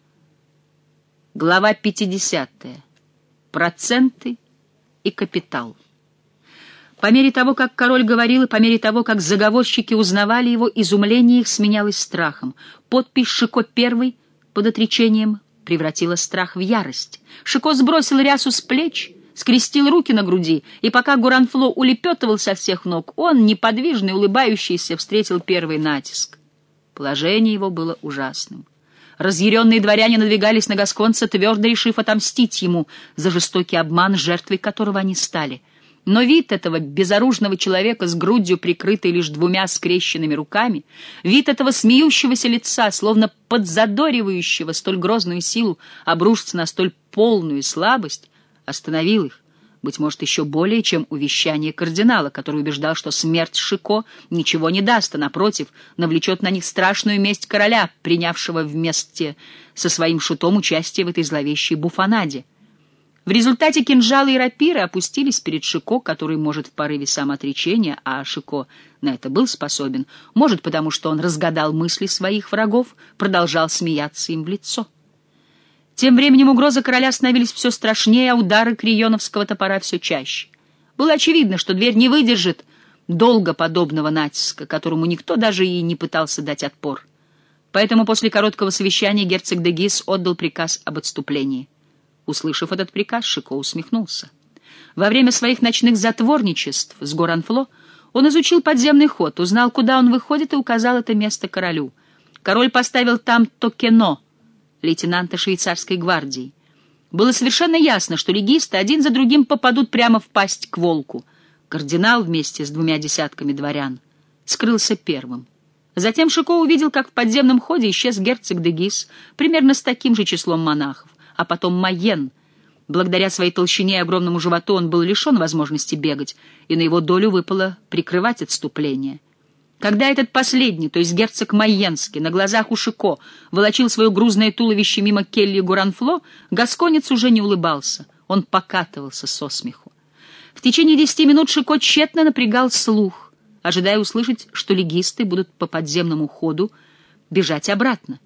Глава пятидесятая. Проценты и капитал. По мере того, как король говорил, и по мере того, как заговорщики узнавали его, изумление их сменялось страхом. Подпись «Шико первый» под отречением превратила страх в ярость. Шико сбросил рясу с плеч, скрестил руки на груди, и пока Горанфло улепетывал со всех ног, он, неподвижный, улыбающийся, встретил первый натиск. Положение его было ужасным. Разъяренные дворяне надвигались на гасконца, твердо решив отомстить ему за жестокий обман, жертвой которого они стали. Но вид этого безоружного человека с грудью, прикрытой лишь двумя скрещенными руками, вид этого смеющегося лица, словно подзадоривающего столь грозную силу обрушиться на столь полную слабость, остановил их, быть может, еще более, чем увещание кардинала, который убеждал, что смерть Шико ничего не даст, а, напротив, навлечет на них страшную месть короля, принявшего вместе со своим шутом участие в этой зловещей буфонаде. В результате кинжалы и рапиры опустились перед Шико, который, может, в порыве самоотречения, а Шико на это был способен, может, потому что он разгадал мысли своих врагов, продолжал смеяться им в лицо. Тем временем угрозы короля становились все страшнее, а удары крийоновского топора все чаще. Было очевидно, что дверь не выдержит долго подобного натиска, которому никто даже и не пытался дать отпор. Поэтому после короткого совещания герцог де Гиз отдал приказ об отступлении. Услышав этот приказ, Шико усмехнулся. Во время своих ночных затворничеств с Горанфло он изучил подземный ход, узнал, куда он выходит, и указал это место королю. Король поставил там Токено, лейтенанта швейцарской гвардии. Было совершенно ясно, что легисты один за другим попадут прямо в пасть к волку. Кардинал вместе с двумя десятками дворян скрылся первым. Затем Шико увидел, как в подземном ходе исчез герцог де Гиз, примерно с таким же числом монахов, а потом Майен. Благодаря своей толщине и огромному животу он был лишен возможности бегать, и на его долю выпало прикрывать отступление. Когда этот последний, то есть герцог Майенский, на глазах у Шико волочил свое грузное туловище мимо кельи Горанфло, гасконец уже не улыбался, он покатывался со смеху. В течение десяти минут Шико тщетно напрягал слух, ожидая услышать, что легисты будут по подземному ходу бежать обратно.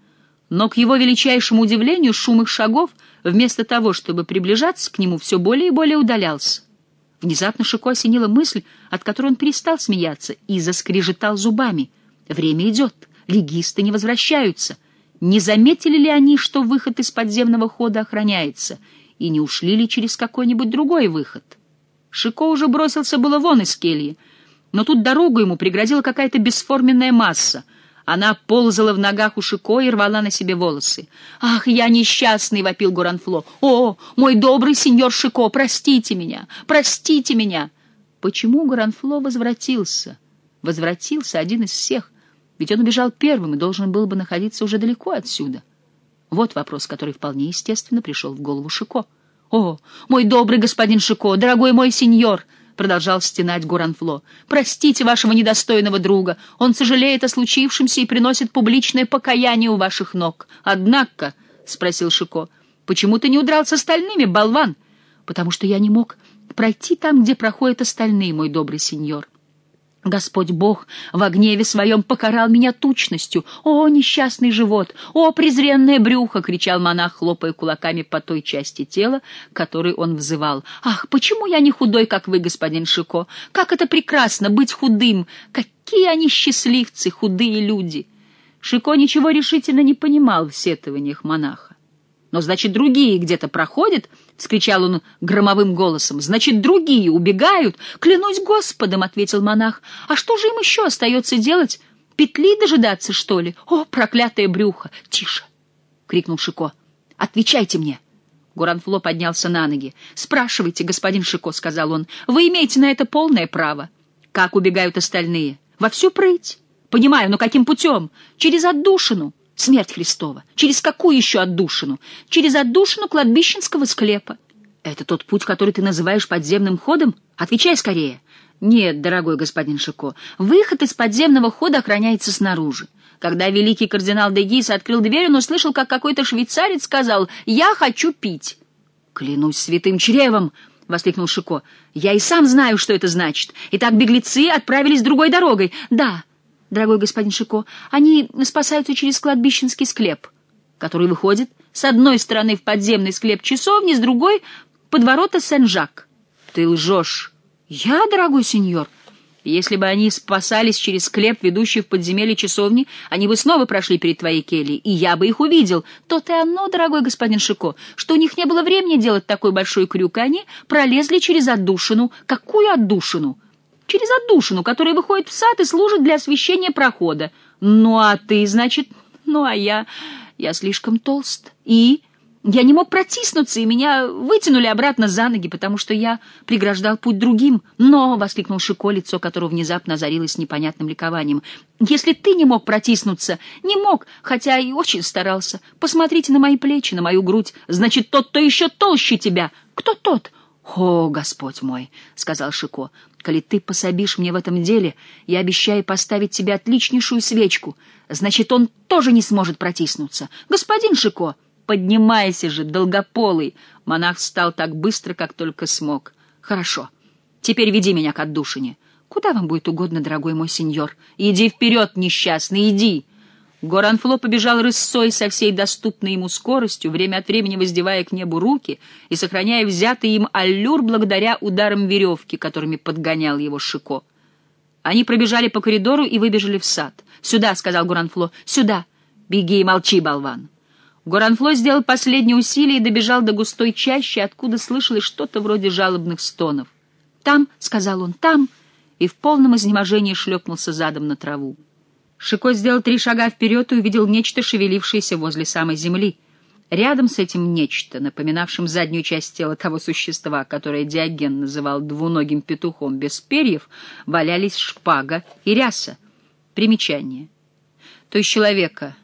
Но к его величайшему удивлению шум их шагов, вместо того, чтобы приближаться к нему, все более и более удалялся. Внезапно Шико осенила мысль, от которой он перестал смеяться, и заскрежетал зубами. Время идет, легисты не возвращаются. Не заметили ли они, что выход из подземного хода охраняется, и не ушли ли через какой-нибудь другой выход? Шико уже бросился было вон из кельи, но тут дорогу ему преградила какая-то бесформенная масса. Она ползала в ногах у Шико и рвала на себе волосы. «Ах, я несчастный!» — вопил Гуранфло. «О, мой добрый сеньор Шико, простите меня! Простите меня!» Почему Гуранфло возвратился? Возвратился один из всех, ведь он убежал первым и должен был бы находиться уже далеко отсюда. Вот вопрос, который вполне естественно пришел в голову Шико. «О, мой добрый господин Шико, дорогой мой сеньор!» — продолжал стенать Гуранфло. «Простите вашего недостойного друга. Он сожалеет о случившемся и приносит публичное покаяние у ваших ног. Однако, — спросил Шико, — почему ты не удрал с остальными, болван?» «Потому что я не мог пройти там, где проходят остальные, мой добрый сеньор. Господь Бог во гневе своем покарал меня тучностью. О, несчастный живот! О, презренное брюхо!» — кричал монах, хлопая кулаками по той части тела, которой он взывал. «Ах, почему я не худой, как вы, господин Шико? Как это прекрасно быть худым! Какие они счастливцы, худые люди!» Шико ничего решительно не понимал в сетованиях монаха. «Но, значит, другие где-то проходят?» — вскричал он громовым голосом. «Значит, другие убегают?» «Клянусь Господом!» — ответил монах. «А что же им еще остается делать? Петли дожидаться, что ли? О, проклятое брюхо!» «Тише!» — крикнул Шико. «Отвечайте мне!» Гуранфло поднялся на ноги. «Спрашивайте, господин Шико», — сказал он. «Вы имеете на это полное право». «Как убегают остальные?» «Во всю прыть». «Понимаю, но каким путем?» «Через отдушину». «Смерть Христова! Через какую еще отдушину?» «Через отдушину кладбищенского склепа». «Это тот путь, который ты называешь подземным ходом? Отвечай скорее». «Нет, дорогой господин Шико, выход из подземного хода охраняется снаружи. Когда великий кардинал де Гис открыл дверь, он услышал, как какой-то швейцарец сказал: «Я хочу пить». «Клянусь святым чревом!» — воскликнул Шико. «Я и сам знаю, что это значит. Итак, беглецы отправились другой дорогой». «Да, дорогой господин Шико, они спасаются через кладбищенский склеп, который выходит с одной стороны в подземный склеп часовни, с другой — под ворота Сен-Жак». «Ты лжешь». «Я, дорогой сеньор? Если бы они спасались через склеп, ведущий в подземелье часовни, они бы снова прошли перед твоей кельей, и я бы их увидел. То-то и оно, дорогой господин Шико, что у них не было времени делать такой большой крюк, и они пролезли через отдушину». «Какую отдушину?» «Через отдушину, которая выходит в сад и служит для освещения прохода». «Ну, а ты, значит...» «Ну, а я... я слишком толст. И... я не мог протиснуться, и меня вытянули обратно за ноги, потому что я преграждал путь другим». «Но...» — воскликнул Шико, лицо которого внезапно озарилось непонятным ликованием. «Если ты не мог протиснуться, не мог, хотя и очень старался. Посмотрите на мои плечи, на мою грудь. Значит, тот, кто еще толще тебя. Кто тот?» «О, Господь мой!» — сказал Шико. «Коли ты пособишь мне в этом деле, я обещаю поставить тебе отличнейшую свечку. Значит, он тоже не сможет протиснуться. Господин Шико!» «Поднимайся же, долгополый!» Монах встал так быстро, как только смог. «Хорошо. Теперь веди меня к отдушине». «Куда вам будет угодно, дорогой мой сеньор?» «Иди вперед, несчастный, иди!» Гуранфло побежал рысцой со всей доступной ему скоростью, время от времени воздевая к небу руки и сохраняя взятый им аллюр благодаря ударам веревки, которыми подгонял его Шико. Они пробежали по коридору и выбежали в сад. «Сюда!» — сказал Гуранфло. «Сюда! Беги и молчи, болван!» Гуранфло сделал последнее усилие и добежал до густой чащи, откуда слышалось что-то вроде жалобных стонов. «Там!» — сказал он. «Там!» И в полном изнеможении шлепнулся задом на траву. Шико сделал три шага вперед и увидел нечто, шевелившееся возле самой земли. Рядом с этим нечто, напоминавшим заднюю часть тела того существа, которое Диоген называл двуногим петухом без перьев, валялись шпага и ряса. Примечание. То есть человека.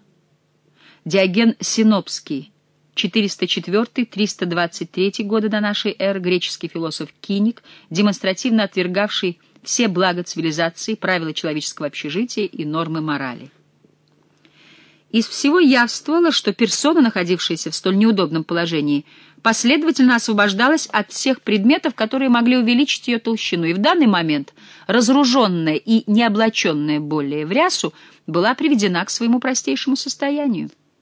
Диоген Синопский, четыреста четвёртый — триста двадцать третий годы до нашей эры, греческий философ-киник, демонстративно отвергавший все блага цивилизации, правила человеческого общежития и нормы морали. Из всего явствовало, что персона, находившаяся в столь неудобном положении, последовательно освобождалась от всех предметов, которые могли увеличить ее толщину, и в данный момент, разоруженная и не облаченная более в рясу, была приведена к своему простейшему состоянию.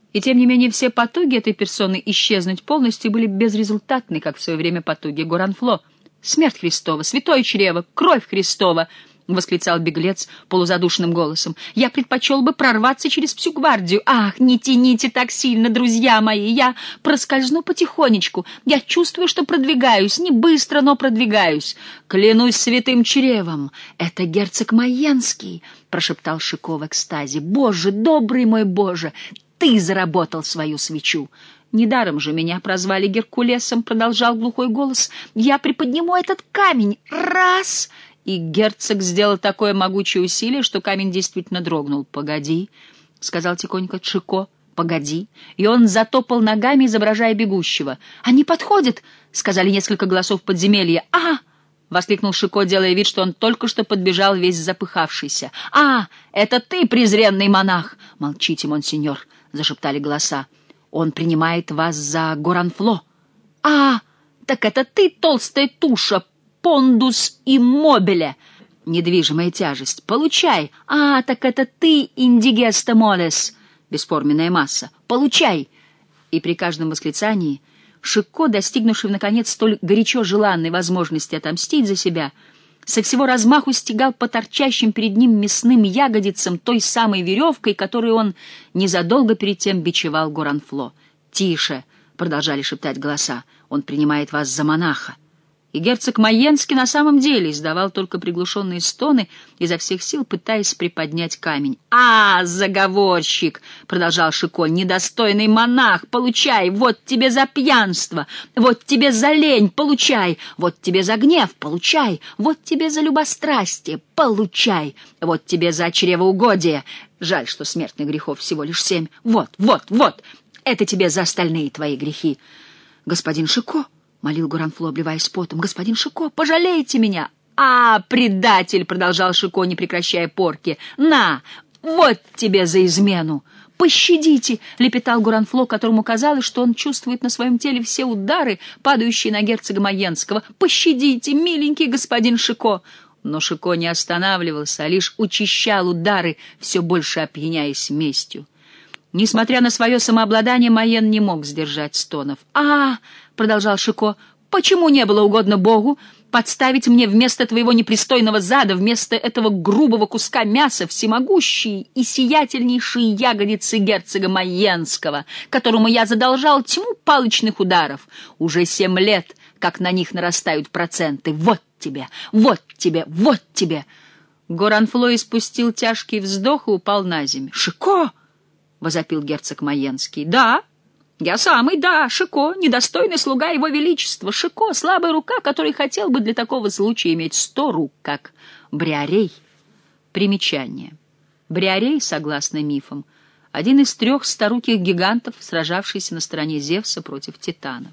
И тем не менее все потуги этой персоны исчезнуть полностью были безрезультатны, как в свое время потуги Горанфло. «Смерть Христова! Святое чрево! Кровь Христова!» — восклицал беглец полузадушенным голосом. «Я предпочел бы прорваться через всю гвардию. Ах, не тяните так сильно, друзья мои! Я проскользну потихонечку. Я чувствую, что продвигаюсь. Не быстро, но продвигаюсь. Клянусь святым чревом! Это герцог Майенский!» — прошептал Шико в экстазе. «Боже, добрый мой Боже! Ты заработал свою свечу!» «Недаром же меня прозвали Геркулесом», — продолжал глухой голос. «Я приподниму этот камень. Раз!» И герцог сделал такое могучее усилие, что камень действительно дрогнул. «Погоди», — сказал тихонько Шико, — «погоди». И он затопал ногами, изображая бегущего. «Они подходят», — сказали несколько голосов подземелья. «А!» — воскликнул Шико, делая вид, что он только что подбежал весь запыхавшийся. «А, это ты, презренный монах!» «Молчите, монсеньор», — зашептали голоса. «Он принимает вас за Горанфло». «А, так это ты, толстая туша, пондус иммобиле, недвижимая тяжесть. Получай. А, так это ты, индигеста молес, бесформенная масса. Получай». И при каждом восклицании Шико, достигнувший, наконец, столь горячо желанной возможности отомстить за себя, со всего размаху стегал по торчащим перед ним мясным ягодицам той самой веревкой, которую он незадолго перед тем бичевал Горанфло. «Тише!» — продолжали шептать голоса. «Он принимает вас за монаха». И герцог Майенский на самом деле издавал только приглушенные стоны, изо всех сил пытаясь приподнять камень. «А, заговорщик!» — продолжал Шико. «Недостойный монах! Получай! Вот тебе за пьянство! Вот тебе за лень! Получай! Вот тебе за гнев! Получай! Вот тебе за любострастие! Получай! Вот тебе за чревоугодие! Жаль, что смертных грехов всего лишь семь! Вот, вот, вот! Это тебе за остальные твои грехи!» «Господин Шико!» — молил Горанфло, обливаясь потом. «Господин Шико, пожалейте меня!» «А, предатель!» — продолжал Шико, не прекращая порки. «На! Вот тебе за измену!» «Пощадите!» — лепетал Горанфло, которому казалось, что он чувствует на своем теле все удары, падающие на герцога Майенского. «Пощадите, миленький господин Шико!» Но Шико не останавливался, а лишь учащал удары, все больше опьяняясь местью. Несмотря на свое самообладание, Майен не мог сдержать стонов. «А, — продолжал Шико, — почему не было угодно Богу подставить мне вместо твоего непристойного зада, вместо этого грубого куска мяса, всемогущие и сиятельнейшие ягодицы герцога Майенского, которому я задолжал тьму палочных ударов? Уже семь лет, как на них нарастают проценты. Вот тебе, вот тебе, вот тебе!» Горанфло испустил тяжкий вздох и упал на землю. «Шико!» — возопил герцог Майенский. «Да, я самый, да, Шико, недостойный слуга его величества. Шико, слабая рука, который хотел бы для такого случая иметь сто рук, как Бриарей». Примечание. Бриарей, согласно мифам, один из трех старуких гигантов, сражавшийся на стороне Зевса против титанов.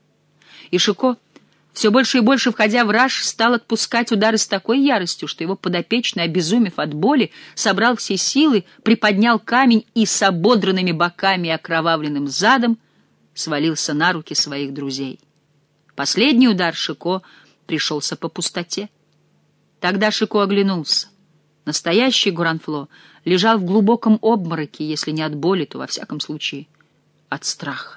И Шико, все больше и больше входя в раж, стал отпускать удары с такой яростью, что его подопечный, обезумев от боли, собрал все силы, приподнял камень и с ободранными боками и окровавленным задом свалился на руки своих друзей. Последний удар Шико пришелся по пустоте. Тогда Шико оглянулся. Настоящий Горанфло лежал в глубоком обмороке, если не от боли, то, во всяком случае, от страха.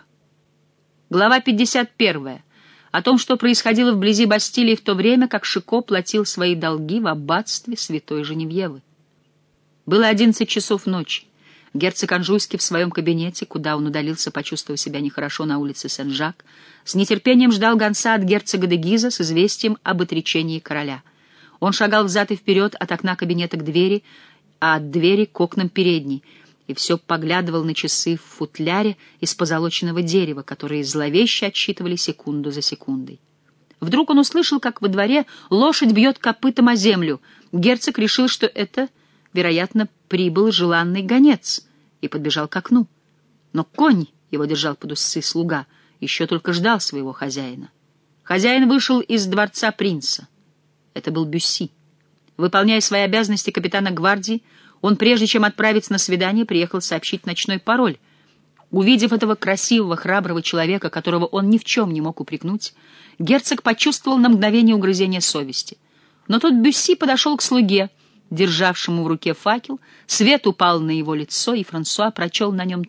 Глава пятьдесят первая. О том, что происходило вблизи Бастилии в то время, как Шико платил свои долги в аббатстве святой Женевьевы. Было одиннадцать часов ночи. Герцог Анжуйский в своем кабинете, куда он удалился, почувствовав себя нехорошо на улице Сен-Жак, с нетерпением ждал гонца от герцога де Гиза с известием об отречении короля. Он шагал взад и вперед от окна кабинета к двери, а от двери к окнам передней, и все поглядывал на часы в футляре из позолоченного дерева, которые зловеще отсчитывали секунду за секундой. Вдруг он услышал, как во дворе лошадь бьет копытом о землю. Герцог решил, что это, вероятно, прибыл желанный гонец, и подбежал к окну. Но конь, его держал под усы слуга, еще только ждал своего хозяина. Хозяин вышел из дворца принца. Это был Бюсси. Выполняя свои обязанности капитана гвардии, он, прежде чем отправиться на свидание, приехал сообщить ночной пароль. Увидев этого красивого, храброго человека, которого он ни в чем не мог упрекнуть, герцог почувствовал на мгновение угрызение совести. Но тут Бюсси подошел к слуге, державшему в руке факел, свет упал на его лицо, и Франсуа прочел на нем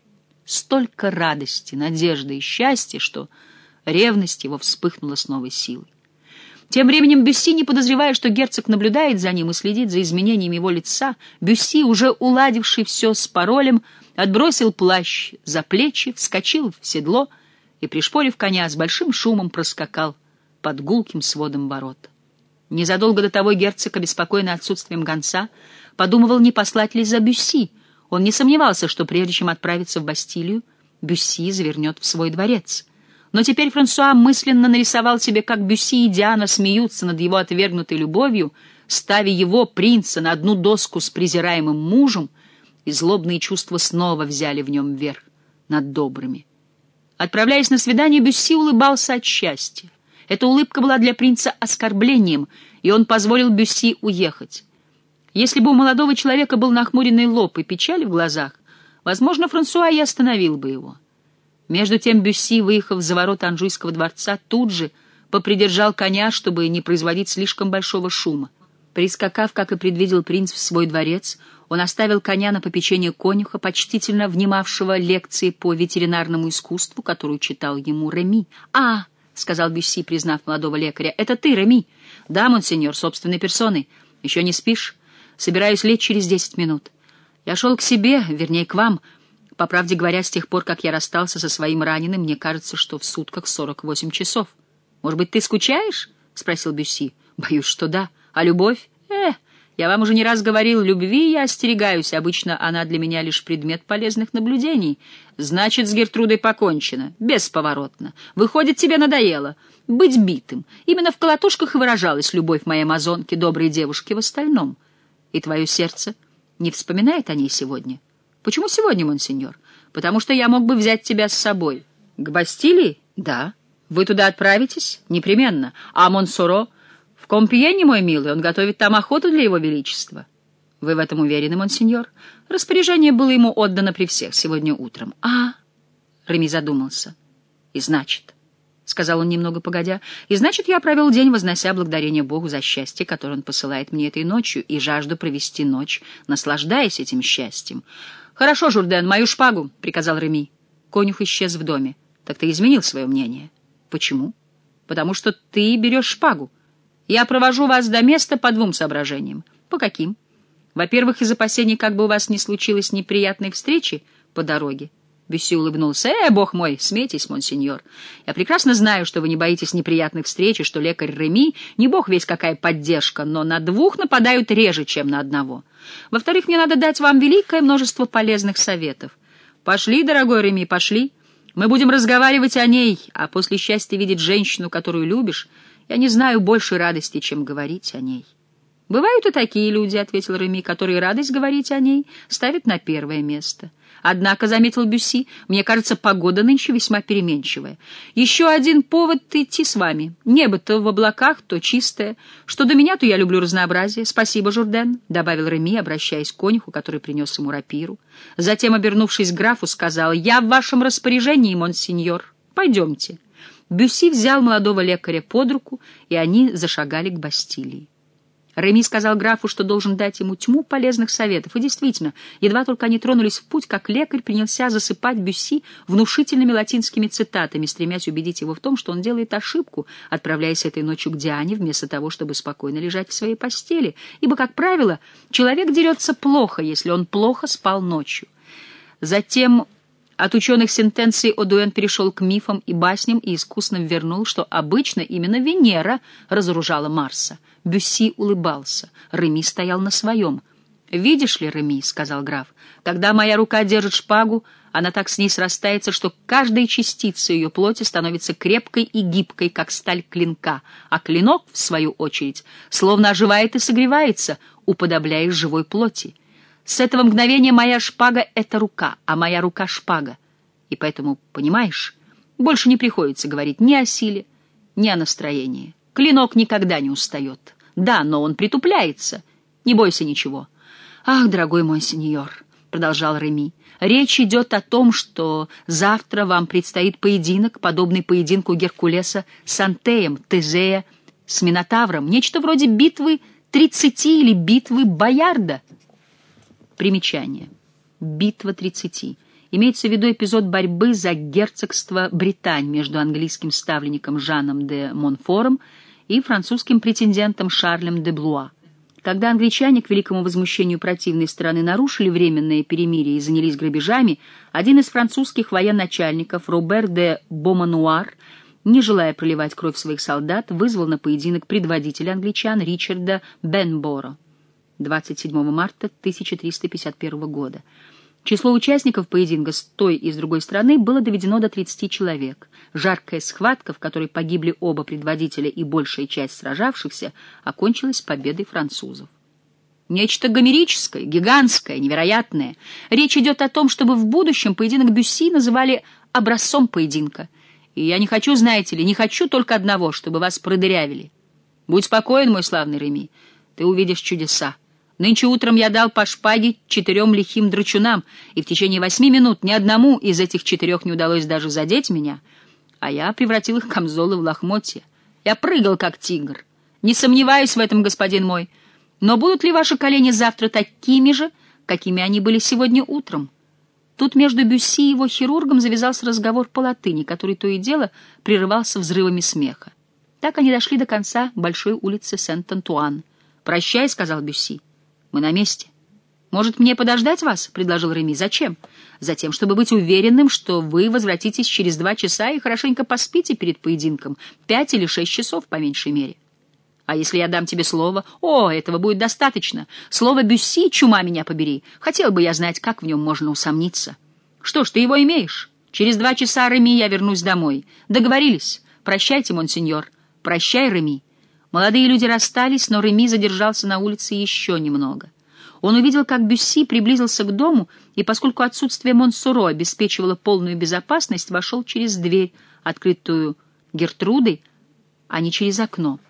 столько радости, надежды и счастья, что ревность его вспыхнула с новой силой. Тем временем Бюсси, не подозревая, что герцог наблюдает за ним и следит за изменением его лица, Бюсси, уже уладивший все с паролем, отбросил плащ за плечи, вскочил в седло и, пришпорив коня, с большим шумом проскакал под гулким сводом ворот. Незадолго до того герцог, обеспокоенный отсутствием гонца, подумывал, не послать ли за Бюсси. Он не сомневался, что прежде чем отправиться в Бастилию, Бюсси завернет в свой дворец. Но теперь Франсуа мысленно нарисовал себе, как Бюсси и Диана смеются над его отвергнутой любовью, ставя его, принца, на одну доску с презираемым мужем, и злобные чувства снова взяли в нем верх над добрыми. Отправляясь на свидание, Бюсси улыбался от счастья. Эта улыбка была для принца оскорблением, и он позволил Бюсси уехать. Если бы у молодого человека был нахмуренный лоб и печаль в глазах, возможно, Франсуа и остановил бы его. Между тем Бюсси, выехав за ворота Анжуйского дворца, тут же попридержал коня, чтобы не производить слишком большого шума. Прискакав, как и предвидел принц, в свой дворец, он оставил коня на попечение конюха, почтительно внимавшего лекции по ветеринарному искусству, которую читал ему Реми. «А!» — сказал Бюсси, признав молодого лекаря. «Это ты, Реми?» «Да, монсеньор, собственной персоной. Еще не спишь? Собираюсь лечь через десять минут. Я шел к себе, вернее, к вам. По правде говоря, с тех пор, как я расстался со своим раненым, мне кажется, что в сутках сорок восемь часов. Может быть, ты скучаешь?» — спросил Бюсси. «Боюсь, что да. А любовь? Э, я вам уже не раз говорил, любви я остерегаюсь. Обычно она для меня лишь предмет полезных наблюдений. Значит, с Гертрудой покончено. Бесповоротно. Выходит, тебе надоело быть битым. Именно в колотушках и выражалась любовь моей амазонки, доброй девушки, в остальном. И твое сердце не вспоминает о ней сегодня?» «Почему сегодня, монсеньор?» «Потому что я мог бы взять тебя с собой». «К Бастилии?» «Да». «Вы туда отправитесь?» «Непременно». «А Монсоро?» «В Компьене, мой милый, он готовит там охоту для его величества». «Вы в этом уверены, монсеньор?» «Распоряжение было ему отдано при всех сегодня утром». «А?» Реми задумался. «И значит?» — сказал он немного погодя. «И значит, я провел день, вознося благодарение Богу за счастье, которое он посылает мне этой ночью, и жажду провести ночь, наслаждаясь этим счастьем». «Хорошо, Журден, мою шпагу», — приказал Реми. Конюх исчез в доме. «Так ты изменил свое мнение». «Почему?» «Потому что ты берешь шпагу. Я провожу вас до места по двум соображениям». «По каким?» «Во-первых, из опасений, как бы у вас не случилось неприятной встречи по дороге». Бюсси улыбнулся. «Э, бог мой, смейтесь, монсеньор. Я прекрасно знаю, что вы не боитесь неприятных встреч, и что лекарь Реми не бог весь какая поддержка, но на двух нападают реже, чем на одного. Во-вторых, мне надо дать вам великое множество полезных советов. Пошли, дорогой Реми, пошли. Мы будем разговаривать о ней, а после счастья видеть женщину, которую любишь, я не знаю большей радости, чем говорить о ней». «Бывают и такие люди», — ответил Реми, — «которые радость говорить о ней ставят на первое место». «Однако», — заметил Бюсси, — «мне кажется, погода нынче весьма переменчивая. Еще один повод идти с вами. Небо-то в облаках, то чистое. Что до меня, то я люблю разнообразие. Спасибо, Журден», — добавил Реми, обращаясь к конюху, который принес ему рапиру. Затем, обернувшись к графу, сказал: «Я в вашем распоряжении, монсеньор. Пойдемте». Бюсси взял молодого лекаря под руку, и они зашагали к Бастилии. Реми сказал графу, что должен дать ему тьму полезных советов, и действительно, едва только они тронулись в путь, как лекарь принялся засыпать Бюсси внушительными латинскими цитатами, стремясь убедить его в том, что он делает ошибку, отправляясь этой ночью к Диане, вместо того, чтобы спокойно лежать в своей постели, ибо, как правило, человек дерется плохо, если он плохо спал ночью. Затем от ученых сентенций Одуэн перешел к мифам и басням и искусно ввернул, что обычно именно Венера разоружала Марса. Бюсси улыбался. Реми стоял на своем. «Видишь ли, Реми, — сказал граф, — когда моя рука держит шпагу, она так с ней срастается, что каждая частица ее плоти становится крепкой и гибкой, как сталь клинка, а клинок, в свою очередь, словно оживает и согревается, уподобляясь живой плоти. С этого мгновения моя шпага — это рука, а моя рука — шпага. И поэтому, понимаешь, больше не приходится говорить ни о силе, ни о настроении. Клинок никогда не устает. Да, но он притупляется. Не бойся ничего». «Ах, дорогой мой сеньор», — продолжал Реми, — «речь идет о том, что завтра вам предстоит поединок, подобный поединку Геркулеса с Антеем, Тезея с Минотавром, нечто вроде битвы тридцати или битвы Боярда». Примечание. Битва тридцати. Имеется в виду эпизод борьбы за герцогство Британь между английским ставленником Жаном де Монфором и французским претендентом Шарлем де Блуа. Когда англичане, к великому возмущению противной стороны, нарушили временное перемирие и занялись грабежами, один из французских военачальников, Робер де Бомануар, не желая проливать кровь своих солдат, вызвал на поединок предводителя англичан Ричарда Бенборо двадцать седьмого марта тысяча триста пятьдесят первого года. Число участников поединка с той и с другой стороны было доведено до тридцати человек. Жаркая схватка, в которой погибли оба предводителя и большая часть сражавшихся, окончилась победой французов. Нечто гомерическое, гигантское, невероятное. Речь идет о том, чтобы в будущем поединок Бюсси называли образцом поединка. И я не хочу, знаете ли, не хочу только одного, чтобы вас продырявили. Будь спокоен, мой славный Реми, ты увидишь чудеса. Нынче утром я дал по шпаге четырем лихим драчунам, и в течение восьми минут ни одному из этих четырех не удалось даже задеть меня, а я превратил их камзолы в лохмотья. Я прыгал, как тигр. Не сомневаюсь в этом, господин мой. Но будут ли ваши колени завтра такими же, какими они были сегодня утром? Тут между Бюсси и его хирургом завязался разговор по латыни, который то и дело прерывался взрывами смеха. Так они дошли до конца большой улицы Сент-Антуан. «Прощай», — сказал Бюсси. «Мы на месте». «Может, мне подождать вас?» — предложил Реми. «Зачем?» «Затем, чтобы быть уверенным, что вы возвратитесь через два часа и хорошенько поспите перед поединком. Пять или шесть часов, по меньшей мере». «А если я дам тебе слово?» «О, этого будет достаточно. Слово Бюсси, чума меня побери. Хотел бы я знать, как в нем можно усомниться». «Что ж, ты его имеешь? Через два часа, Реми, я вернусь домой. Договорились? Прощайте, монсеньор. Прощай, Реми». Молодые люди расстались, но Реми задержался на улице еще немного. Он увидел, как Бюсси приблизился к дому, и, поскольку отсутствие Монсоро обеспечивало полную безопасность, вошел через дверь, открытую Гертрудой, а не через окно.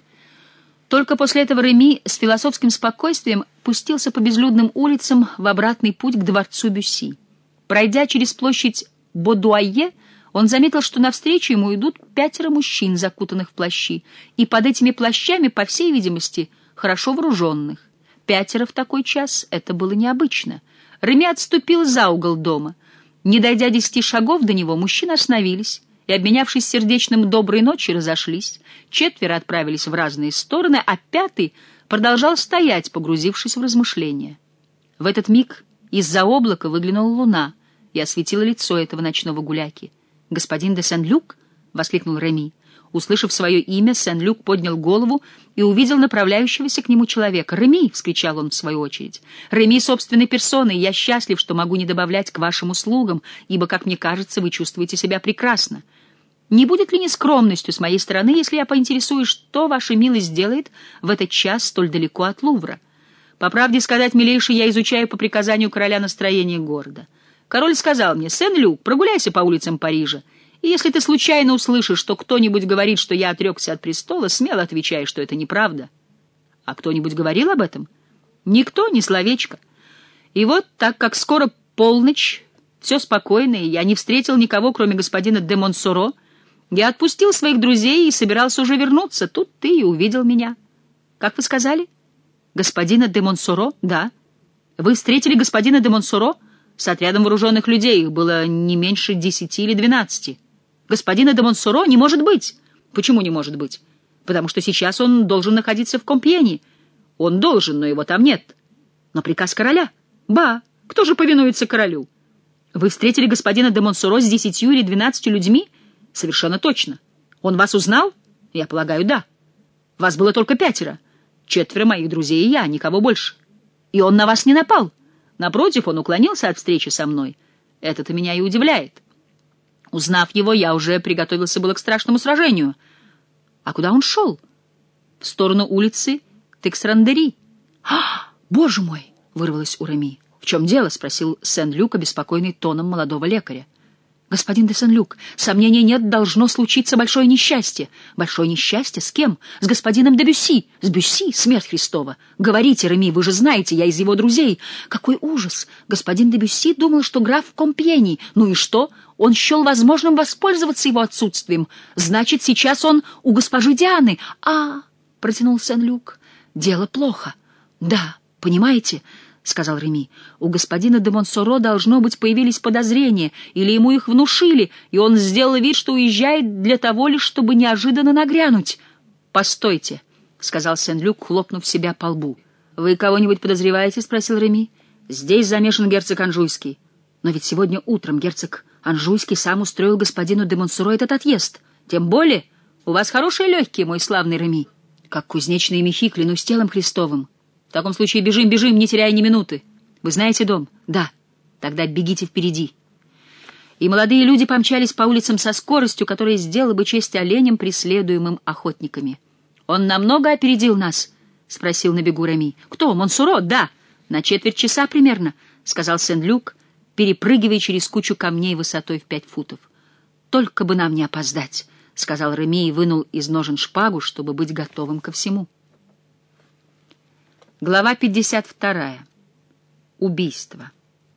Только после этого Реми с философским спокойствием пустился по безлюдным улицам в обратный путь к дворцу Бюсси. Пройдя через площадь Бодуайе, он заметил, что навстречу ему идут пятеро мужчин, закутанных в плащи, и под этими плащами, по всей видимости, хорошо вооруженных. Пятеро в такой час — это было необычно. Реми отступил за угол дома. Не дойдя десяти шагов до него, мужчины остановились и, обменявшись сердечным «доброй ночи», разошлись. Четверо отправились в разные стороны, а пятый продолжал стоять, погрузившись в размышления. В этот миг из-за облака выглянула луна и осветила лицо этого ночного гуляки. «Господин де Сен-Люк?» — воскликнул Реми. Услышав свое имя, Сен-Люк поднял голову и увидел направляющегося к нему человека. «Реми!» — вскричал он в свою очередь. «Реми собственной персоной, я счастлив, что могу не добавлять к вашим услугам, ибо, как мне кажется, вы чувствуете себя прекрасно. Не будет ли нескромностью с моей стороны, если я поинтересуюсь, что ваша милость делает в этот час столь далеко от Лувра? По правде сказать, милейший, я изучаю по приказанию короля настроение города. Король сказал мне: Сен-Люк, прогуляйся по улицам Парижа, и если ты случайно услышишь, что кто-нибудь говорит, что я отрекся от престола, смело отвечай, что это неправда». «А кто-нибудь говорил об этом?» «Никто, ни словечко. И вот, так как скоро полночь, все спокойно, и я не встретил никого, кроме господина де Монсоро, я отпустил своих друзей и собирался уже вернуться. Тут ты и увидел меня». «Как вы сказали?» «Господина де Монсоро?» «Да». «Вы встретили господина де Монсоро?» «С отрядом вооруженных людей, их было не меньше десяти или двенадцати». «Господина де Монсоро не может быть». «Почему не может быть?» «Потому что сейчас он должен находиться в Компьене». «Он должен, но его там нет». «Но приказ короля?» «Ба, кто же повинуется королю?» «Вы встретили господина де Монсоро с десятью или двенадцатью людьми?» «Совершенно точно». «Он вас узнал?» «Я полагаю, да». «Вас было только пятеро. Четверо моих друзей и я, никого больше». «И он на вас не напал?» «Напротив, он уклонился от встречи со мной. Это-то меня и удивляет. Узнав его, я уже приготовился было к страшному сражению». «А куда он шел?» «В сторону улицы Тексрандери». «А, боже мой!» — вырвалось у Реми. «В чем дело?» — спросил Сен-Люк, обеспокоенный тоном молодого лекаря. «Господин де Сен-Люк, сомнений нет, должно случиться большое несчастье». «Большое несчастье? С кем?» «С господином де Бюсси». «С Бюсси? Смерть Христова!» «Говорите, Реми, вы же знаете, я из его друзей». «Какой ужас! Господин де Бюсси думал, что граф в Компьене. Ну и что? Он счел возможным воспользоваться его отсутствием. Значит, сейчас он у госпожи Дианы». «А, — протянул Сен-Люк, — дело плохо». «Да, понимаете, сказал Реми. «У господина де Монсоро, должно быть, появились подозрения, или ему их внушили, и он сделал вид, что уезжает для того лишь, чтобы неожиданно нагрянуть». «Постойте», — сказал Сен-Люк, хлопнув себя по лбу. «Вы кого-нибудь подозреваете?» — спросил Реми. «Здесь замешан герцог Анжуйский». «Но ведь сегодня утром герцог Анжуйский сам устроил господину де Монсоро этот отъезд. Тем более у вас хорошие легкие, мой славный Реми. Как кузнечные мехи, клянусь телом Христовым. В таком случае бежим, бежим, не теряя ни минуты. Вы знаете дом?» «Да». «Тогда бегите впереди». И молодые люди помчались по улицам со скоростью, которая сделала бы честь оленям, преследуемым охотниками. «Он намного опередил нас?» — спросил на бегу Реми. «Кто? Монсоро? Да. На четверть часа примерно», — сказал Сен-Люк, перепрыгивая через кучу камней высотой в пять футов. «Только бы нам не опоздать», — сказал Реми и вынул из ножен шпагу, чтобы быть готовым ко всему. Глава пятьдесят вторая. Убийство.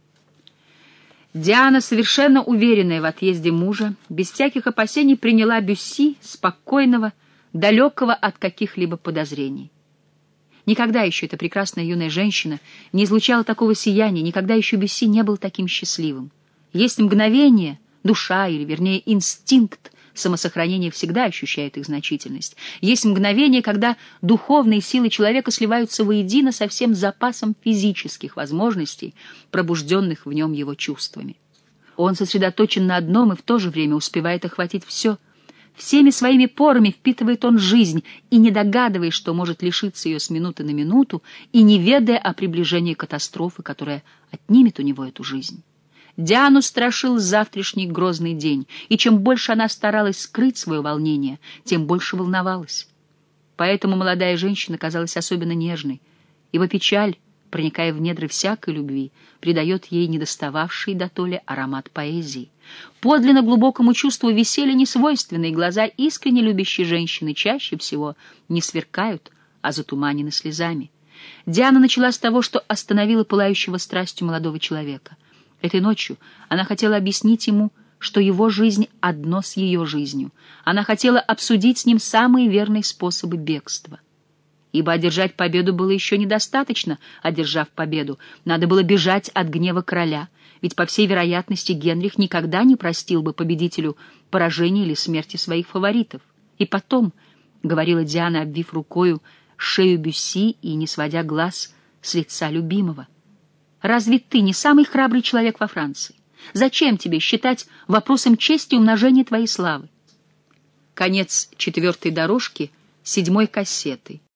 Диана, совершенно уверенная в отъезде мужа, без всяких опасений приняла Бюсси, спокойного, далекого от каких-либо подозрений. Никогда еще эта прекрасная юная женщина не излучала такого сияния, никогда еще Бюсси не был таким счастливым. Есть мгновение, душа, или, вернее, инстинкт самосохранения всегда ощущает их значительность. Есть мгновение, когда духовные силы человека сливаются воедино со всем запасом физических возможностей, пробужденных в нем его чувствами. Он сосредоточен на одном и в то же время успевает охватить все. Всеми своими порами впитывает он жизнь, и не догадываясь, что может лишиться ее с минуты на минуту, и не ведая о приближении катастрофы, которая отнимет у него эту жизнь. Диану страшил завтрашний грозный день, и чем больше она старалась скрыть свое волнение, тем больше волновалась. Поэтому молодая женщина казалась особенно нежной, ибо печаль, проникая в недры всякой любви, придает ей недостававший дотоле аромат поэзии. Подлинно глубокому чувству веселья несвойственные глаза искренне любящей женщины чаще всего не сверкают, а затуманены слезами. Диана начала с того, что остановила пылающего страстью молодого человека. Этой ночью она хотела объяснить ему, что его жизнь одно с ее жизнью. Она хотела обсудить с ним самые верные способы бегства. Ибо одержать победу было еще недостаточно. Одержав победу, надо было бежать от гнева короля, ведь, по всей вероятности, Генрих никогда не простил бы победителю поражения или смерти своих фаворитов. И потом, — говорила Диана, обвив рукою шею Бюсси и не сводя глаз с лица любимого, — разве ты не самый храбрый человек во Франции? Зачем тебе считать вопросом чести умножения твоей славы? Конец четвертой дорожки седьмой кассеты.